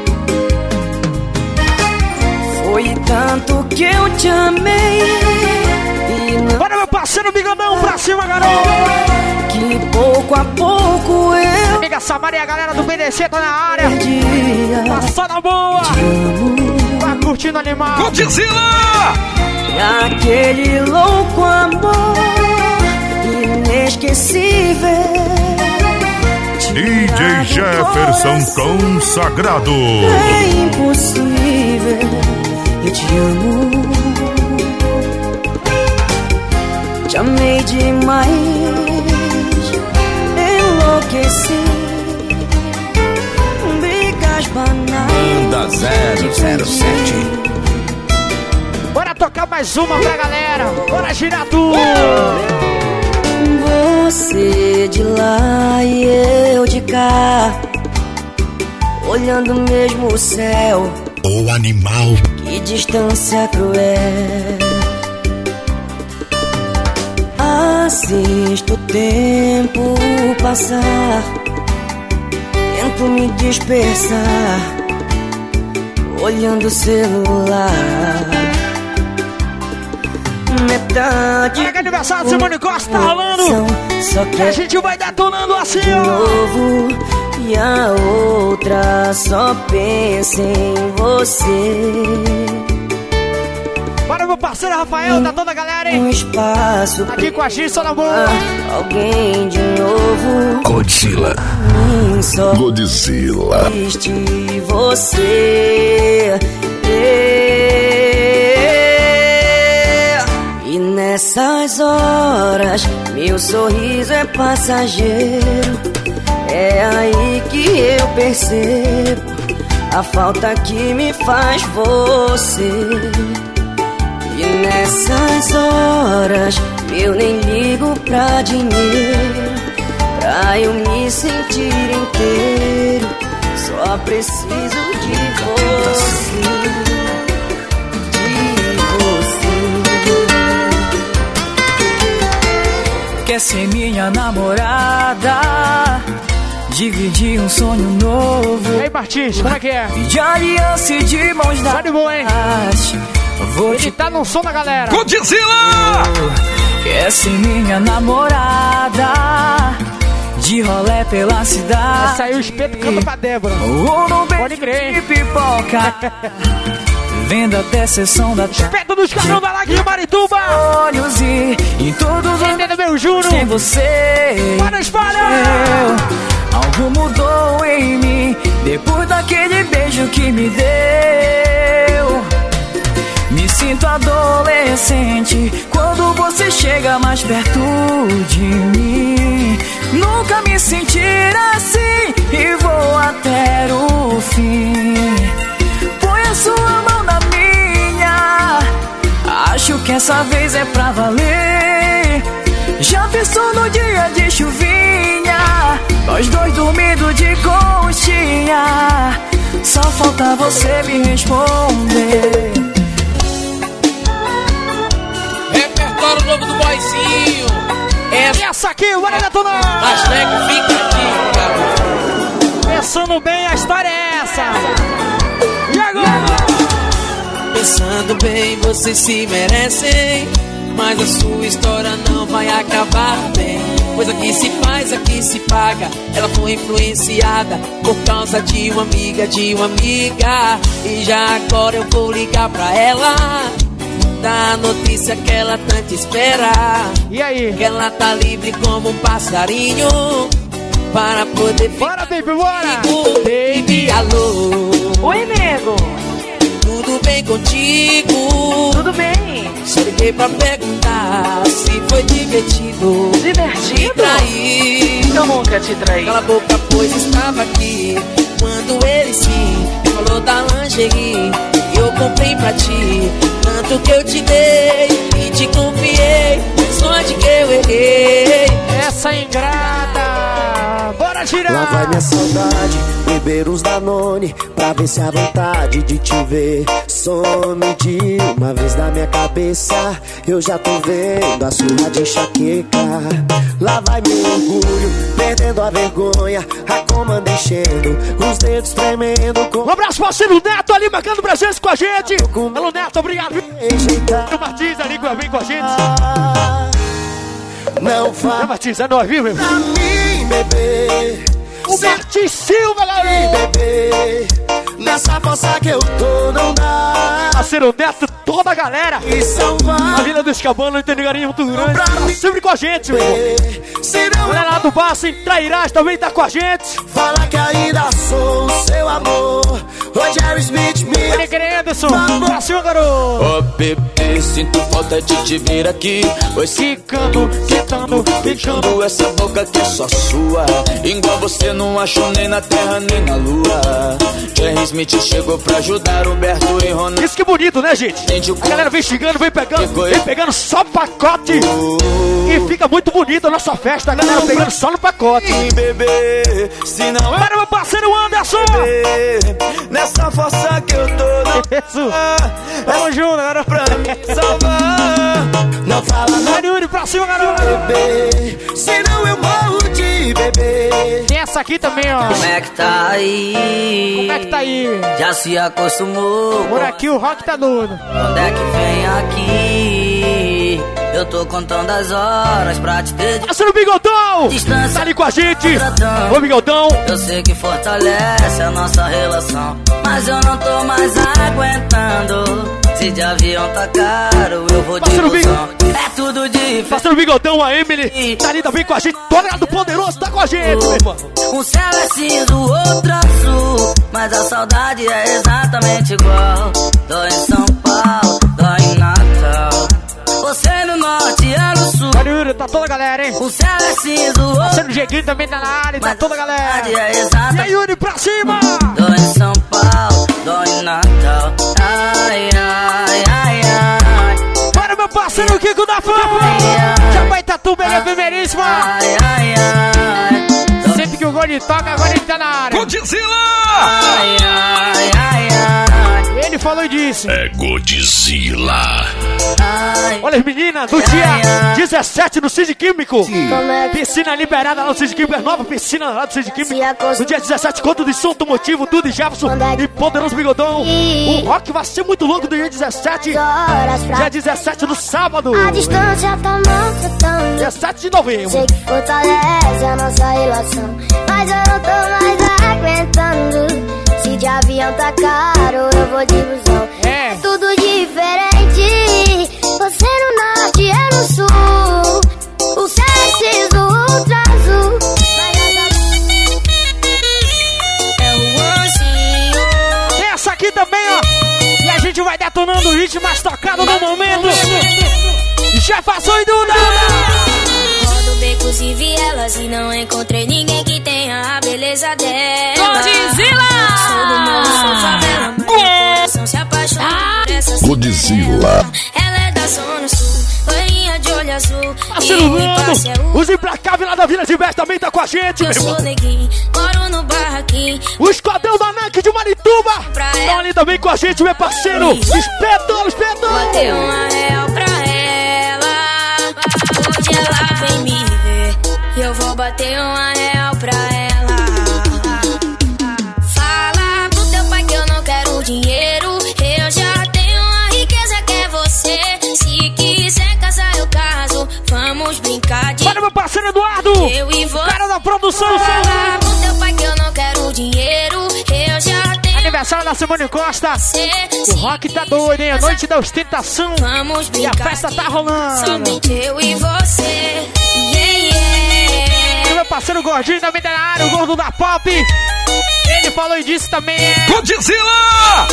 [SPEAKER 12] Foi tanto que eu te amei e não
[SPEAKER 3] Bora meu parceiro Bigodão, pra cima garoto.
[SPEAKER 12] que pouco a pouco eu
[SPEAKER 3] Amiga Samara e a galera do BDC tá na área.
[SPEAKER 12] perdia.
[SPEAKER 3] Passando a boa. Tá curtindo o animal.
[SPEAKER 11] Godzilla!
[SPEAKER 12] E aquele louco amor, e
[SPEAKER 2] inesquecível.
[SPEAKER 13] DJ Jefferson Consagrado.
[SPEAKER 2] É impossível, eu te amo. Te amei demais, enlouqueci. Brigas banais.
[SPEAKER 14] Banda 007.
[SPEAKER 3] Bora tocar mais uma pra galera. Bora girar tudo.
[SPEAKER 2] Você de lá e eu de cá, olhando mesmo o céu.
[SPEAKER 15] O animal.
[SPEAKER 2] Que distância cruel. Assisto o tempo passar, tento me dispersar, olhando o celular. Metade.
[SPEAKER 3] Olha que aniversário, Simone Costa tá rolando.
[SPEAKER 2] Só que
[SPEAKER 3] a gente vai detonando assim,
[SPEAKER 2] de
[SPEAKER 3] ó.
[SPEAKER 2] novo, e a outra só pensa em você.
[SPEAKER 3] Bora, meu parceiro Rafael, tá toda a galera, hein?
[SPEAKER 2] Um espaço
[SPEAKER 3] aqui com a gente, só na boa.
[SPEAKER 2] Alguém de novo.
[SPEAKER 15] Godzilla. Godzilla.
[SPEAKER 2] Existe você. E nessas horas, meu sorriso é passageiro. É aí que eu percebo a falta que me faz você. E nessas horas eu nem ligo pra dinheiro, pra eu me sentir inteiro. Só preciso de você,
[SPEAKER 16] Quer ser minha namorada, dividir um sonho novo.
[SPEAKER 3] E aí, Martins, como é que é?
[SPEAKER 16] De aliança e de mãos dadas.
[SPEAKER 3] Tá de boa, hein? Ele tá no som da galera.
[SPEAKER 11] Godzilla!
[SPEAKER 16] Quer ser minha namorada, de rolé pela cidade.
[SPEAKER 3] Essa aí o espeto canta pra Débora.
[SPEAKER 16] Ou no
[SPEAKER 3] Pode crer,
[SPEAKER 16] de pipoca, vendo até sessão da tarde.
[SPEAKER 3] Espeto dos carrão da Lago de Marituba.
[SPEAKER 16] Olhos e em todos os
[SPEAKER 3] meus, meu juro.
[SPEAKER 16] Sem você.
[SPEAKER 3] Para, espalha!
[SPEAKER 16] Algo mudou em mim depois daquele beijo que me deu. Me sinto adolescente quando você chega mais perto de mim. Nunca me sentir assim e vou até o fim. Põe a sua mão na minha, acho que essa vez é pra valer. Já pensou no dia de chuvinha, nós dois dormindo de conchinha. Só falta você me responder.
[SPEAKER 17] Repertório novo do Boizinho.
[SPEAKER 3] Essa aqui, bora detonar.
[SPEAKER 17] Hashtag fica aqui,
[SPEAKER 3] pensando bem, a história é essa. E agora?
[SPEAKER 17] Pensando bem, vocês se merecem, mas a sua história não vai acabar bem. Pois aqui se faz, aqui se paga. Ela foi influenciada por causa de uma amiga, e já agora eu vou ligar pra ela, da notícia que ela tanto espera.
[SPEAKER 3] E aí?
[SPEAKER 17] Que ela tá livre como um passarinho para poder ficar.
[SPEAKER 3] Bora, baby, bora!
[SPEAKER 17] Baby, alô.
[SPEAKER 18] Oi, nego.
[SPEAKER 17] Tudo bem contigo?
[SPEAKER 18] Tudo bem.
[SPEAKER 17] Só liguei pra perguntar se foi divertido.
[SPEAKER 18] Divertido?
[SPEAKER 17] Me trair.
[SPEAKER 18] Eu nunca te traí.
[SPEAKER 17] Cala a boca, pois estava aqui quando ele sim falou da lingerie e eu comprei pra ti. Tanto que eu te dei e te confiei, só de que eu errei.
[SPEAKER 3] Essa ingrata, bora tirar.
[SPEAKER 19] Lá vai minha saudade, beber uns Danone pra ver se a vontade de te ver some de uma vez na minha cabeça. Eu já tô vendo a surra de enxaqueca. Lá vai meu orgulho, perdendo a vergonha, a comanda enchendo, os dedos tremendo.
[SPEAKER 3] Um abraço pro Ciro Neto ali marcando presença com a gente. Alô Neto, obrigado. O Martins ali vem com a gente.
[SPEAKER 19] Não faz.
[SPEAKER 3] Martins, é nós, viu, meu?
[SPEAKER 19] Pra mim, bebê.
[SPEAKER 3] O Martins Silva, galera.
[SPEAKER 19] Bebê, Nessa força que eu tô, não dá.
[SPEAKER 3] Parceiro Neto, toda a galera. A Vila dos Cabanos, tem garinho muito grande. Tá sempre com a gente, meu irmão. Olha lá do Baço, em Trairás também tá com a gente.
[SPEAKER 19] Fala que ainda sou o seu amor. Roger Smith, me.
[SPEAKER 3] Olha, querido Anderson. Pra cima, garoto.
[SPEAKER 15] Ô, bebê, sinto falta de te ver aqui. Pois
[SPEAKER 3] ficando,
[SPEAKER 15] beijando essa boca que é só sua. Igual você não achou nem na terra nem na lua. Jerry Smith chegou pra ajudar Humberto e Ronaldo.
[SPEAKER 3] Isso que bonito, né, gente? A galera vem chegando, vem pegando só pacote. E fica muito bonito a nossa festa, a galera pegando só no pacote.
[SPEAKER 15] Bebê, se não é.
[SPEAKER 3] Para meu parceiro Anderson!
[SPEAKER 15] Bebê, nessa força que eu tô, não.
[SPEAKER 3] Isso! Tamo junto, galera.
[SPEAKER 15] Pra me salvar.
[SPEAKER 19] Não fala não.
[SPEAKER 3] Yuri, pra cima, garoto!
[SPEAKER 19] Bebê, senão eu morro de bebê.
[SPEAKER 3] Tem essa aqui também, ó.
[SPEAKER 20] Como é que tá aí?
[SPEAKER 3] Como é que tá aí?
[SPEAKER 20] Já se acostumou?
[SPEAKER 3] Por aqui o rock tá doido.
[SPEAKER 20] Quando é que vem aqui? Eu tô contando as horas pra te ter.
[SPEAKER 3] Parceiro Bigodão! Tá ali com a gente! Ô, Bigodão!
[SPEAKER 20] Eu sei que fortalece a nossa relação, mas eu não tô mais aguentando. Se de avião tá caro, eu vou de busão. É tudo diferente.
[SPEAKER 3] Parceiro Bigodão, a Emily, tá ali também com a gente. Toda do Poderoso tá com a gente, meu irmão.
[SPEAKER 20] Um céu é cinza, o outro azul, mas a saudade é exatamente igual. Dói em São Paulo, dói em Natal. Você no norte, eu no sul.
[SPEAKER 3] Olha, tá toda a galera, hein?
[SPEAKER 20] O céu é cinza, o outro.
[SPEAKER 3] Parceiro Jeguinho também tá na área, tá toda a galera.
[SPEAKER 20] É exata.
[SPEAKER 3] E aí, Yuri, pra cima!
[SPEAKER 20] Dói em São Paulo, dói em Natal. Ai, ai, ai, ai.
[SPEAKER 3] Para meu parceiro Kiko da Fama! Já vai Tatuba, ele é primeiríssima!
[SPEAKER 20] Ai, ai, ai.
[SPEAKER 3] Sempre que o Gole toca, agora ele tá na área.
[SPEAKER 11] Godzilla!
[SPEAKER 20] Ai, ai, ai, ai.
[SPEAKER 3] Ele falou e disse.
[SPEAKER 13] É Godzilla.
[SPEAKER 3] Olha as meninas, do dia 17 no Cid Químico. Piscina liberada lá no Cid Químico. É nova piscina lá do Cid Químico. No dia 17, conto de som automotivo, Dudu e Jefferson e Poderoso Bigodão. O rock vai ser muito louco do dia 17. Dia 17 no sábado.
[SPEAKER 5] A distância tá maltratando.
[SPEAKER 3] 17 de novembro.
[SPEAKER 5] Sei que fortalece a nossa relação, mas eu não tô mais aguentando. Se de avião tá caro, eu vou de busão.
[SPEAKER 3] É
[SPEAKER 5] tudo diferente. Você no norte, eu no sul. O céu é cinza, o outro azul.
[SPEAKER 3] É o anjinho. Essa aqui também, ó. E a gente vai detonando o ritmo mais tocado no momento. Jefferson e Duda.
[SPEAKER 5] Rodo becos e vielas e não encontrei ninguém que tenha a beleza dela.
[SPEAKER 3] Godzilla!
[SPEAKER 5] Sou do morro, sou favela, mas meu coração se apaixonou por essa
[SPEAKER 13] Godzilla.
[SPEAKER 5] Ela é da zona sul, banhinha de olho azul.
[SPEAKER 3] Parceiro Nando, os implacáveis lá da Vila de Best também tá com a gente, meu
[SPEAKER 5] Eu
[SPEAKER 3] irmão.
[SPEAKER 5] sou neguinho, moro no barraquinho.
[SPEAKER 3] O Esquadrão da NAC de Marituba estão ali também com a gente, meu parceiro. Espetor, espetor.
[SPEAKER 5] Bateu uma real pra ela. Hoje ela vem me ver e eu vou bater uma real pra ela. Fala pro teu pai que eu não quero dinheiro. Eu já tenho uma riqueza que é você. Se quiser casar eu caso. Vamos brincar de...
[SPEAKER 3] Para meu parceiro Eduardo,
[SPEAKER 5] eu e você.
[SPEAKER 3] cara da produção.
[SPEAKER 5] Fala pro teu pai que eu não quero dinheiro. Eu já tenho...
[SPEAKER 3] Aniversário da Simone Costa. O rock tá doido, hein? A noite da ostentação.
[SPEAKER 5] Vamos
[SPEAKER 3] e a festa tá rolando.
[SPEAKER 5] Somente eu e você.
[SPEAKER 3] E meu parceiro Gordinho também tá na área, o gordo da Pop. Ele falou e disse também.
[SPEAKER 11] Godzilla!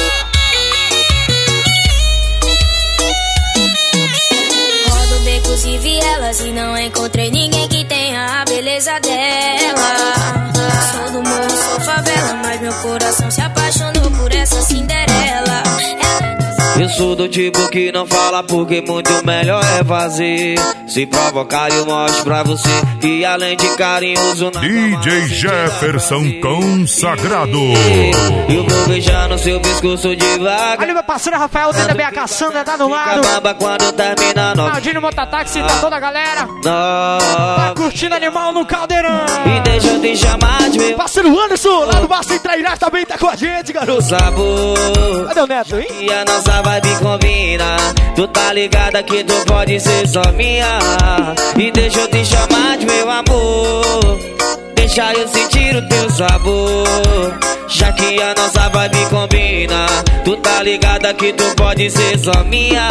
[SPEAKER 5] Rodo becos e vielas e não encontrei ninguém que tenha a beleza dela. Sou do morro, sou favela, mas meu coração se apaixonou por essa Cinderela.
[SPEAKER 15] Eu sou do tipo que não fala porque muito melhor é fazer. Se provocar eu mostro pra você que além de carinhoso na
[SPEAKER 13] DJ Jefferson consagrado.
[SPEAKER 15] Eu vou beijar no seu pescoço devagar.
[SPEAKER 3] Olha meu parceiro Rafael, também a Cassandra tá do lado.
[SPEAKER 15] Baba quando termina no
[SPEAKER 3] Aldinho Mototáxi, tá toda a galera. Tá curtindo animal no caldeirão.
[SPEAKER 15] E deixa eu te chamar de meu
[SPEAKER 3] parceiro Anderson, lá do Baço em Trairás também tá com a gente, garoto.
[SPEAKER 15] Sabor.
[SPEAKER 3] Cadê o Neto, hein?
[SPEAKER 15] E a nossa vibe combina. Tu tá ligada que tu pode ser só minha. E deixa eu te chamar de meu amor.
[SPEAKER 21] Deixa eu sentir o teu sabor, já que a nossa vibe combina. Tu tá ligada que tu pode ser só minha.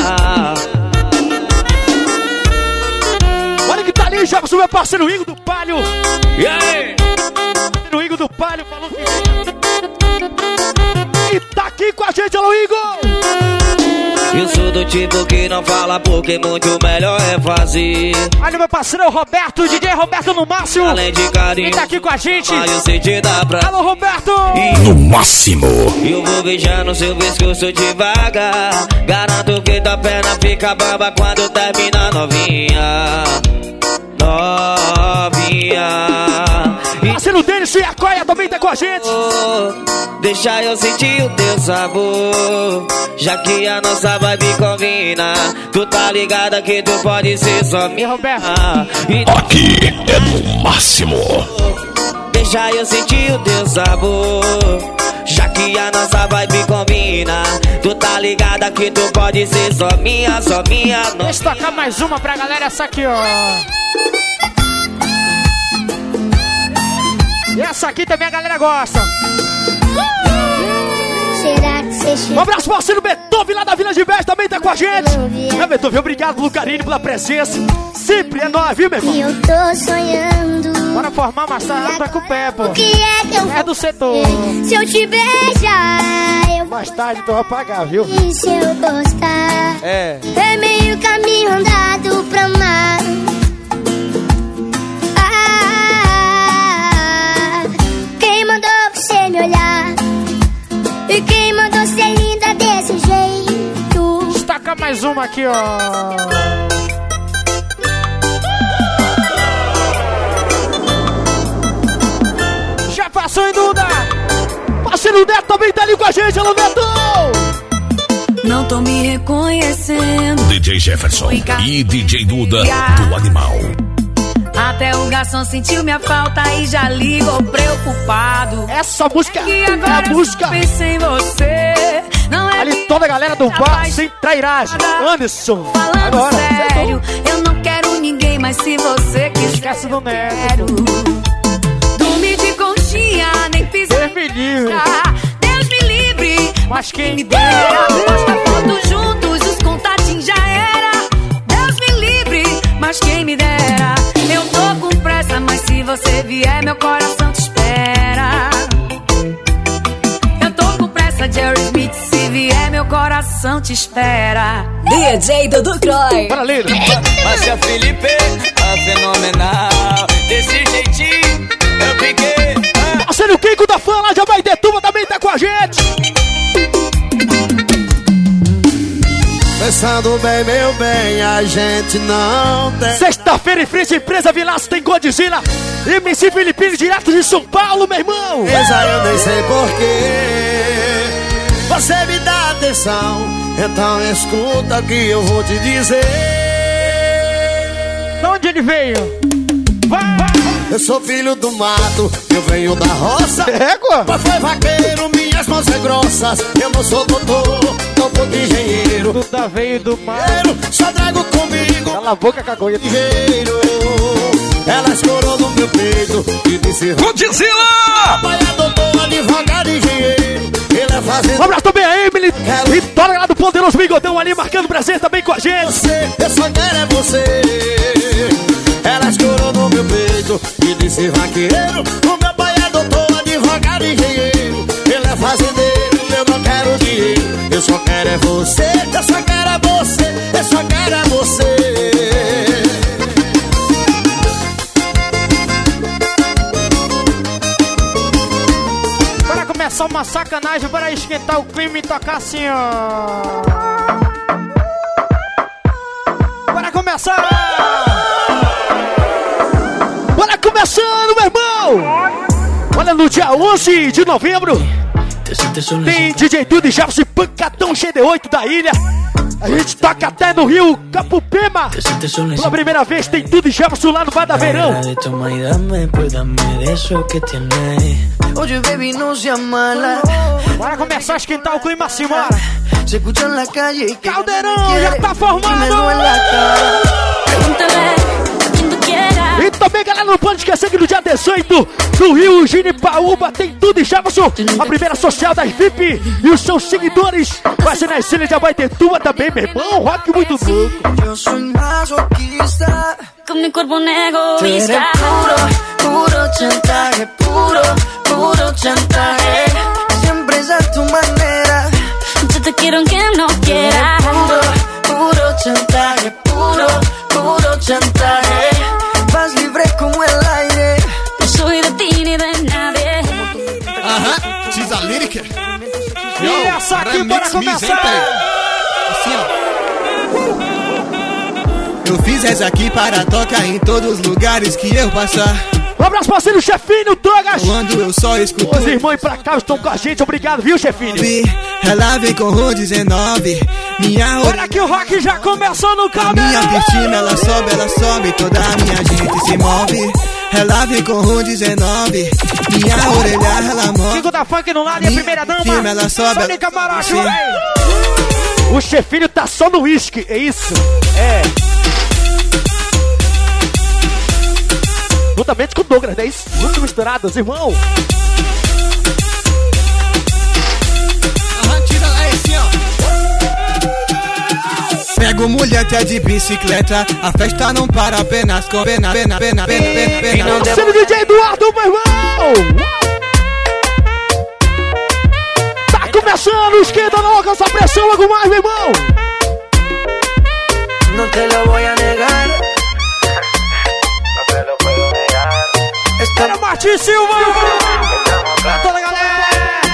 [SPEAKER 3] Olha que tá ali, Jefferson, meu parceiro Ingo do Palio.
[SPEAKER 21] E aí?
[SPEAKER 3] O Ingo do Palio falou que... E tá aqui com a gente, alô Ingo!
[SPEAKER 21] Eu sou do tipo que não fala porque muito melhor é fazer.
[SPEAKER 3] Olha meu parceiro Roberto, DJ Roberto no máximo.
[SPEAKER 21] Além de carinho,
[SPEAKER 3] ele tá aqui com a gente.
[SPEAKER 21] Mas eu sei te dar pra...
[SPEAKER 3] Alô Roberto!
[SPEAKER 13] No máximo.
[SPEAKER 21] Eu vou beijar no seu pescoço devagar. Garanto que tua perna fica bamba quando termina novinha.
[SPEAKER 3] Parceiro Denis e a Coia também tá com a gente.
[SPEAKER 21] Deixa eu sentir o teu sabor, já que a nossa vibe combina. Tu tá ligada que tu pode ser só minha.
[SPEAKER 3] Roberto.
[SPEAKER 13] Aqui é no máximo.
[SPEAKER 21] Deixa eu sentir o teu sabor, já que a nossa vibe combina. Tu tá ligada que tu pode ser só minha, só minha.
[SPEAKER 3] Deixa eu tocar mais uma pra galera, essa aqui, ó. E essa aqui também a galera gosta.
[SPEAKER 5] Será que você chega?
[SPEAKER 3] Um abraço pro parceiro Beethoven lá da Vila de Bés, também tá com a gente. Beethoven, obrigado pelo carinho, pela presença. Sempre é nóis, viu, meu irmão?
[SPEAKER 5] E eu tô sonhando.
[SPEAKER 3] Bora formar massagem com o pé, pô.
[SPEAKER 5] O que é que eu
[SPEAKER 3] é do setor.
[SPEAKER 5] Se eu te beijar, eu
[SPEAKER 3] mais tarde tu vai pagar, viu?
[SPEAKER 5] E se eu gostar?
[SPEAKER 3] É
[SPEAKER 5] meio caminho andado pra amar. Quem mandou você me olhar? E quem mandou ser linda desse jeito?
[SPEAKER 3] Destaca mais uma aqui, ó. Já passou em Duda. Parceiro Neto também tá ali com a gente, alô Neto.
[SPEAKER 16] Não tô me reconhecendo.
[SPEAKER 13] DJ Jefferson e DJ Duda do Animal.
[SPEAKER 16] Até o garçom sentiu minha falta e já ligou preocupado.
[SPEAKER 3] Essa música
[SPEAKER 16] é a música. Pensei em você. Não é
[SPEAKER 3] ali toda a galera do bar sem trairagem. Anderson.
[SPEAKER 16] Falando agora, sério, eu não quero ninguém, mas se você quiser,
[SPEAKER 3] esquece do Neto.
[SPEAKER 16] Dormi de conchinha, nem pisei.
[SPEAKER 3] Deus me livre.
[SPEAKER 16] Deus me livre.
[SPEAKER 3] Mas quem
[SPEAKER 16] me dera. Posta foto juntos, os contatinhos já era. Deus me livre, mas quem me dera. Eu tô com pressa, mas se você vier, meu coração te espera. Eu tô com pressa, Jerry Smith, se vier, meu coração te espera.
[SPEAKER 6] DJ Dudu Croy.
[SPEAKER 3] Bora, Lilo.
[SPEAKER 15] Márcia Felipe, a fenomenal. Desse jeitinho, eu fiquei.
[SPEAKER 3] Parceiro Kiko da Fã lá de Abaetetuba também tá com a gente.
[SPEAKER 19] Pensando bem, meu bem, a gente não tem.
[SPEAKER 3] Sexta-feira em frente à empresa Vilaço tem Godzilla. MC Filipino direto de São Paulo, meu irmão.
[SPEAKER 19] Essa eu nem sei porquê. Você me dá atenção, então escuta o que eu vou te dizer.
[SPEAKER 3] De onde ele veio?
[SPEAKER 19] Eu sou filho do mato, eu venho da roça.
[SPEAKER 3] Égua?
[SPEAKER 19] Mas foi vaqueiro, minhas mãos são grossas. Eu não sou doutor, não sou engenheiro.
[SPEAKER 3] Tu tá veio do mato,
[SPEAKER 19] só trago comigo.
[SPEAKER 3] Cala a boca, cagoia.
[SPEAKER 19] Engenheiro, ela escorou no meu peito e disse:
[SPEAKER 11] Godzilla!
[SPEAKER 19] Pai é doutor, advogado, engenheiro. Ele é fazendeiro.
[SPEAKER 3] Um abraço também a Emily e toda lá do Poderoso Bigodão ali marcando presença também com a gente.
[SPEAKER 19] Eu só quero é você. Ela escorou no meu peito e disse: vaqueiro, o meu pai é doutor, advogado, engenheiro. Ele é fazendeiro, eu não quero dinheiro. Eu só quero é você, eu só quero é você, eu só quero é você.
[SPEAKER 3] Para começar uma sacanagem, para esquentar o clima e tocar assim, ó. Para começar! Bora começando, meu irmão! Olha, no dia 11 de novembro tem DJ Duda e Jefferson Pancadão GD8 da ilha. A gente toca até no Rio Capupema. Pela primeira vez tem Duda e Jefferson lá no Bar da Verão. Bora começar a esquentar o clima assim, bora. Caldeirão já tá formado. também, galera, não pode esquecer que no dia 18, no Rio, Ginipaúba, tem tudo em Jefferson. A primeira social das VIP e os seus seguidores. Vai ser na Cine de Abaetetuba também, meu irmão. Rock muito louco.
[SPEAKER 2] Eu sou masoquista, con mi cuerpo un egoísta. Puro chantaje, puro chantaje. Siempre es a tu manera. Yo te quiero aunque no quieras. Puro chantaje, puro chantaje. Vas libre como el aire. No soy de ti ni de nadie.
[SPEAKER 4] Aham, she's a lyric.
[SPEAKER 3] E essa aqui para começar.
[SPEAKER 4] Assim, ó. Eu fiz essa aqui para tocar em todos os lugares que eu passar.
[SPEAKER 3] Um abraço pra você, chefinho, Togas.
[SPEAKER 4] Quando eu só escuto.
[SPEAKER 3] Os irmãos pra cá estão com a gente, obrigado, viu, chefinho?
[SPEAKER 4] Ela vem com o 19. Minha
[SPEAKER 3] olha que o rock já começou no câmera.
[SPEAKER 4] Minha autoestima, ela sobe, toda a minha gente se move. Ela vem com o 19. Minha orelha, ela move.
[SPEAKER 3] Fico da funk no lado e a primeira dama.
[SPEAKER 4] Autoestima, ela sobe.
[SPEAKER 3] Só de camarote, o chefinho tá só no uísque, é isso? É. Juntamente com o Douglas, né? Isso, muito misturados, irmão.
[SPEAKER 4] Tira lá esse, ó. Pego mulher até de bicicleta. A festa não para apenas com pena.
[SPEAKER 3] Sendo DJ Eduardo, meu irmão. Tá começando, esquenta logo essa pressão logo mais, meu irmão.
[SPEAKER 2] Não te lo voy a negar.
[SPEAKER 3] Era Martin Silva! Toda a galera!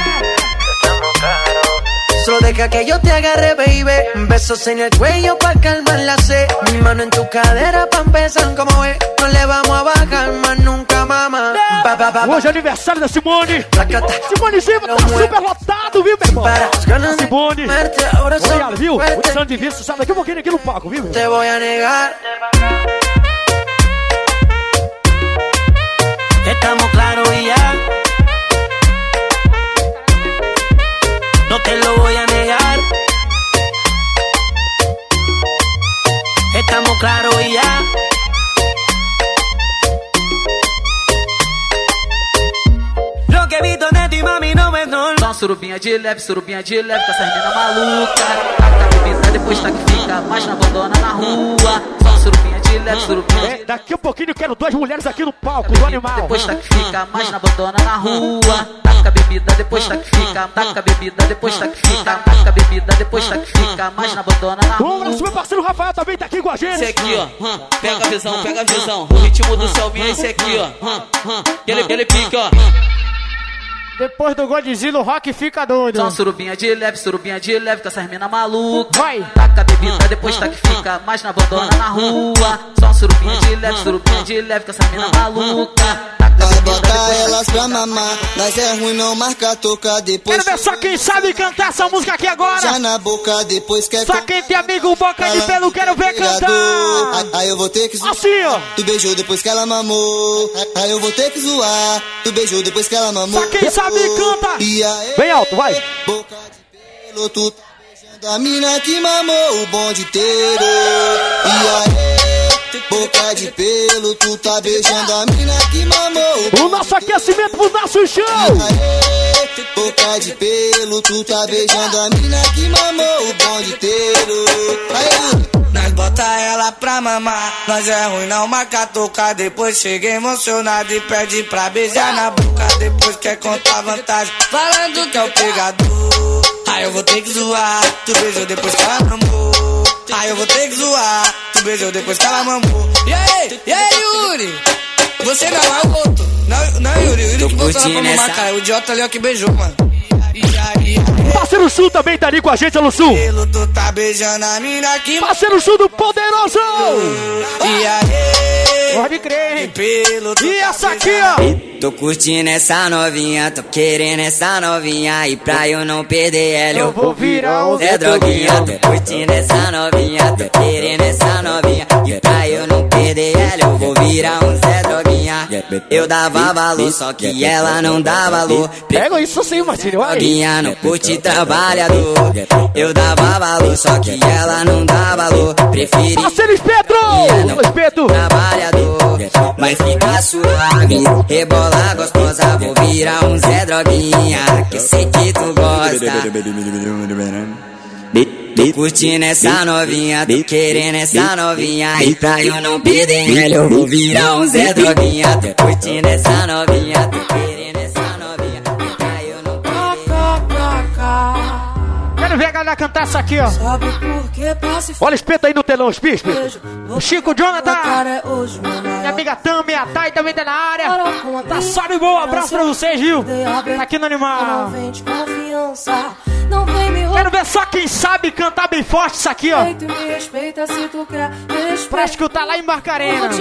[SPEAKER 2] Solo deja que yo te agarre, baby. Besos en el cuello pa' calmar la sed. Mi mano en tu cadera pa' empezar como es. No le vamos a bajar más nunca, mamá.
[SPEAKER 3] Hoje é aniversário da Simone. Simone Silva tá super lotado, viu, meu irmão? Simone, obrigado, viu? Muitos anos de vista, sabe daqui um pouquinho aqui no palco, viu?
[SPEAKER 2] Te voy a negar. Estamos claros y ya. No te lo voy a negar. Estamos claros y ya. Lo que he visto de ti, mami, no me normal.
[SPEAKER 17] Só surubinha de leve, com essa menina maluca. Taca a bebida, depois tá que fica mais na abandona na rua. Só surubinha de leve,
[SPEAKER 3] daqui a pouquinho eu quero duas mulheres aqui no palco do animal.
[SPEAKER 17] Depois tá que fica mais na abandona na rua. Taca a bebida, depois tá que fica. Taca a bebida, depois tá que fica. Taca a bebida, depois tá que fica mais na abandona na rua.
[SPEAKER 3] Um abraço, meu parceiro Rafael também tá aqui com a gente.
[SPEAKER 17] Esse aqui, ó, pega a visão. O ritmo do Selminha é esse aqui, ó. Ele pica, ó.
[SPEAKER 3] Depois do Godzilla, o rock fica doido.
[SPEAKER 17] Só surubinha de leve, com essas mina maluca.
[SPEAKER 3] Vai!
[SPEAKER 17] Taca a bebida, depois tá que fica mais na abandona na rua. Só surubinha de leve, com essas mina maluca.
[SPEAKER 22] Vai botar elas pra mamar, nós é ruim, não marca toca depois.
[SPEAKER 3] Quero ver só quem sabe cantar essa música aqui agora.
[SPEAKER 22] Já na boca, depois quer.
[SPEAKER 3] Só quem tem amigo boca de pelo, quero ver cantar.
[SPEAKER 22] Aí eu vou ter que zoar.
[SPEAKER 3] Assim, ó.
[SPEAKER 22] Tu beijou depois que ela mamou. Aí eu vou ter que zoar. Tu beijou depois que ela mamou.
[SPEAKER 3] Só quem sabe canta.
[SPEAKER 22] E aí,
[SPEAKER 3] bem alto, vai.
[SPEAKER 22] Boca de pelo, tu tá beijando a mina que mamou o bonde inteiro. E aí, boca de pelo, tu tá beijando a mina que mamou
[SPEAKER 3] o nosso aquecimento pro nosso show.
[SPEAKER 22] Aê, boca de pelo, tu tá beijando a mina que mamou o bonde inteiro. Aê,
[SPEAKER 2] nós bota ela pra mamar, nós é ruim, não marca tocar. Depois chega emocionado e pede pra beijar na boca. Depois quer contar vantagem, falando que é o pegador. Aí eu vou ter que zoar, tu beijou depois que ela mamou. Aí eu vou ter que zoar, tu beijou depois que ela mamou. E aí, Yuri? Você não é o outro. Não, Yuri, o Yuri que botou ela pra mamar, cara. O idiota ali, ó, que beijou, mano.
[SPEAKER 3] Parceiro Sul também tá ali com a gente, Alô Sul.
[SPEAKER 2] Tu tá beijando a mina aqui.
[SPEAKER 3] Parceiro Sul do Poderoso.
[SPEAKER 2] E aí,
[SPEAKER 3] pode crer. E essa aqui, ó.
[SPEAKER 23] Tô curtindo essa novinha, tô querendo essa novinha. E pra eu não perder ela, eu vou virar um Zé Droguinha. Tô curtindo essa novinha, tô querendo essa novinha. E pra eu não perder ela, eu vou virar um Zé Droguinha. Eu dava valor, só que ela não dá valor.
[SPEAKER 3] Pega isso sim, Marcinho.
[SPEAKER 23] Droguinha não curte trabalhador. Eu dava valor, só que ela não dá valor. Preferi
[SPEAKER 3] Parceiro Espeto!
[SPEAKER 23] trabalhador. Vai ficar suave, rebola gostosa. Vou virar um Zé Droguinha, que sei que tu gosta. Tô curtindo essa novinha, tô querendo essa novinha. E pra eu não perder ela, eu vou virar um Zé Droguinha. Tô curtindo essa novinha, tô querendo essa novinha. E pra eu não
[SPEAKER 3] Quero ver a galera cantar essa aqui, ó. Olha, espeta aí no telão, espeta. O Chico, Jonathan, minha amiga Tami, a Thay também tá na área. Tá só de boa, abraço pra vocês, viu? Tá aqui no Animal. Quero ver só quem sabe cantar bem forte isso aqui, ó. Pra escutar lá em Marcarena.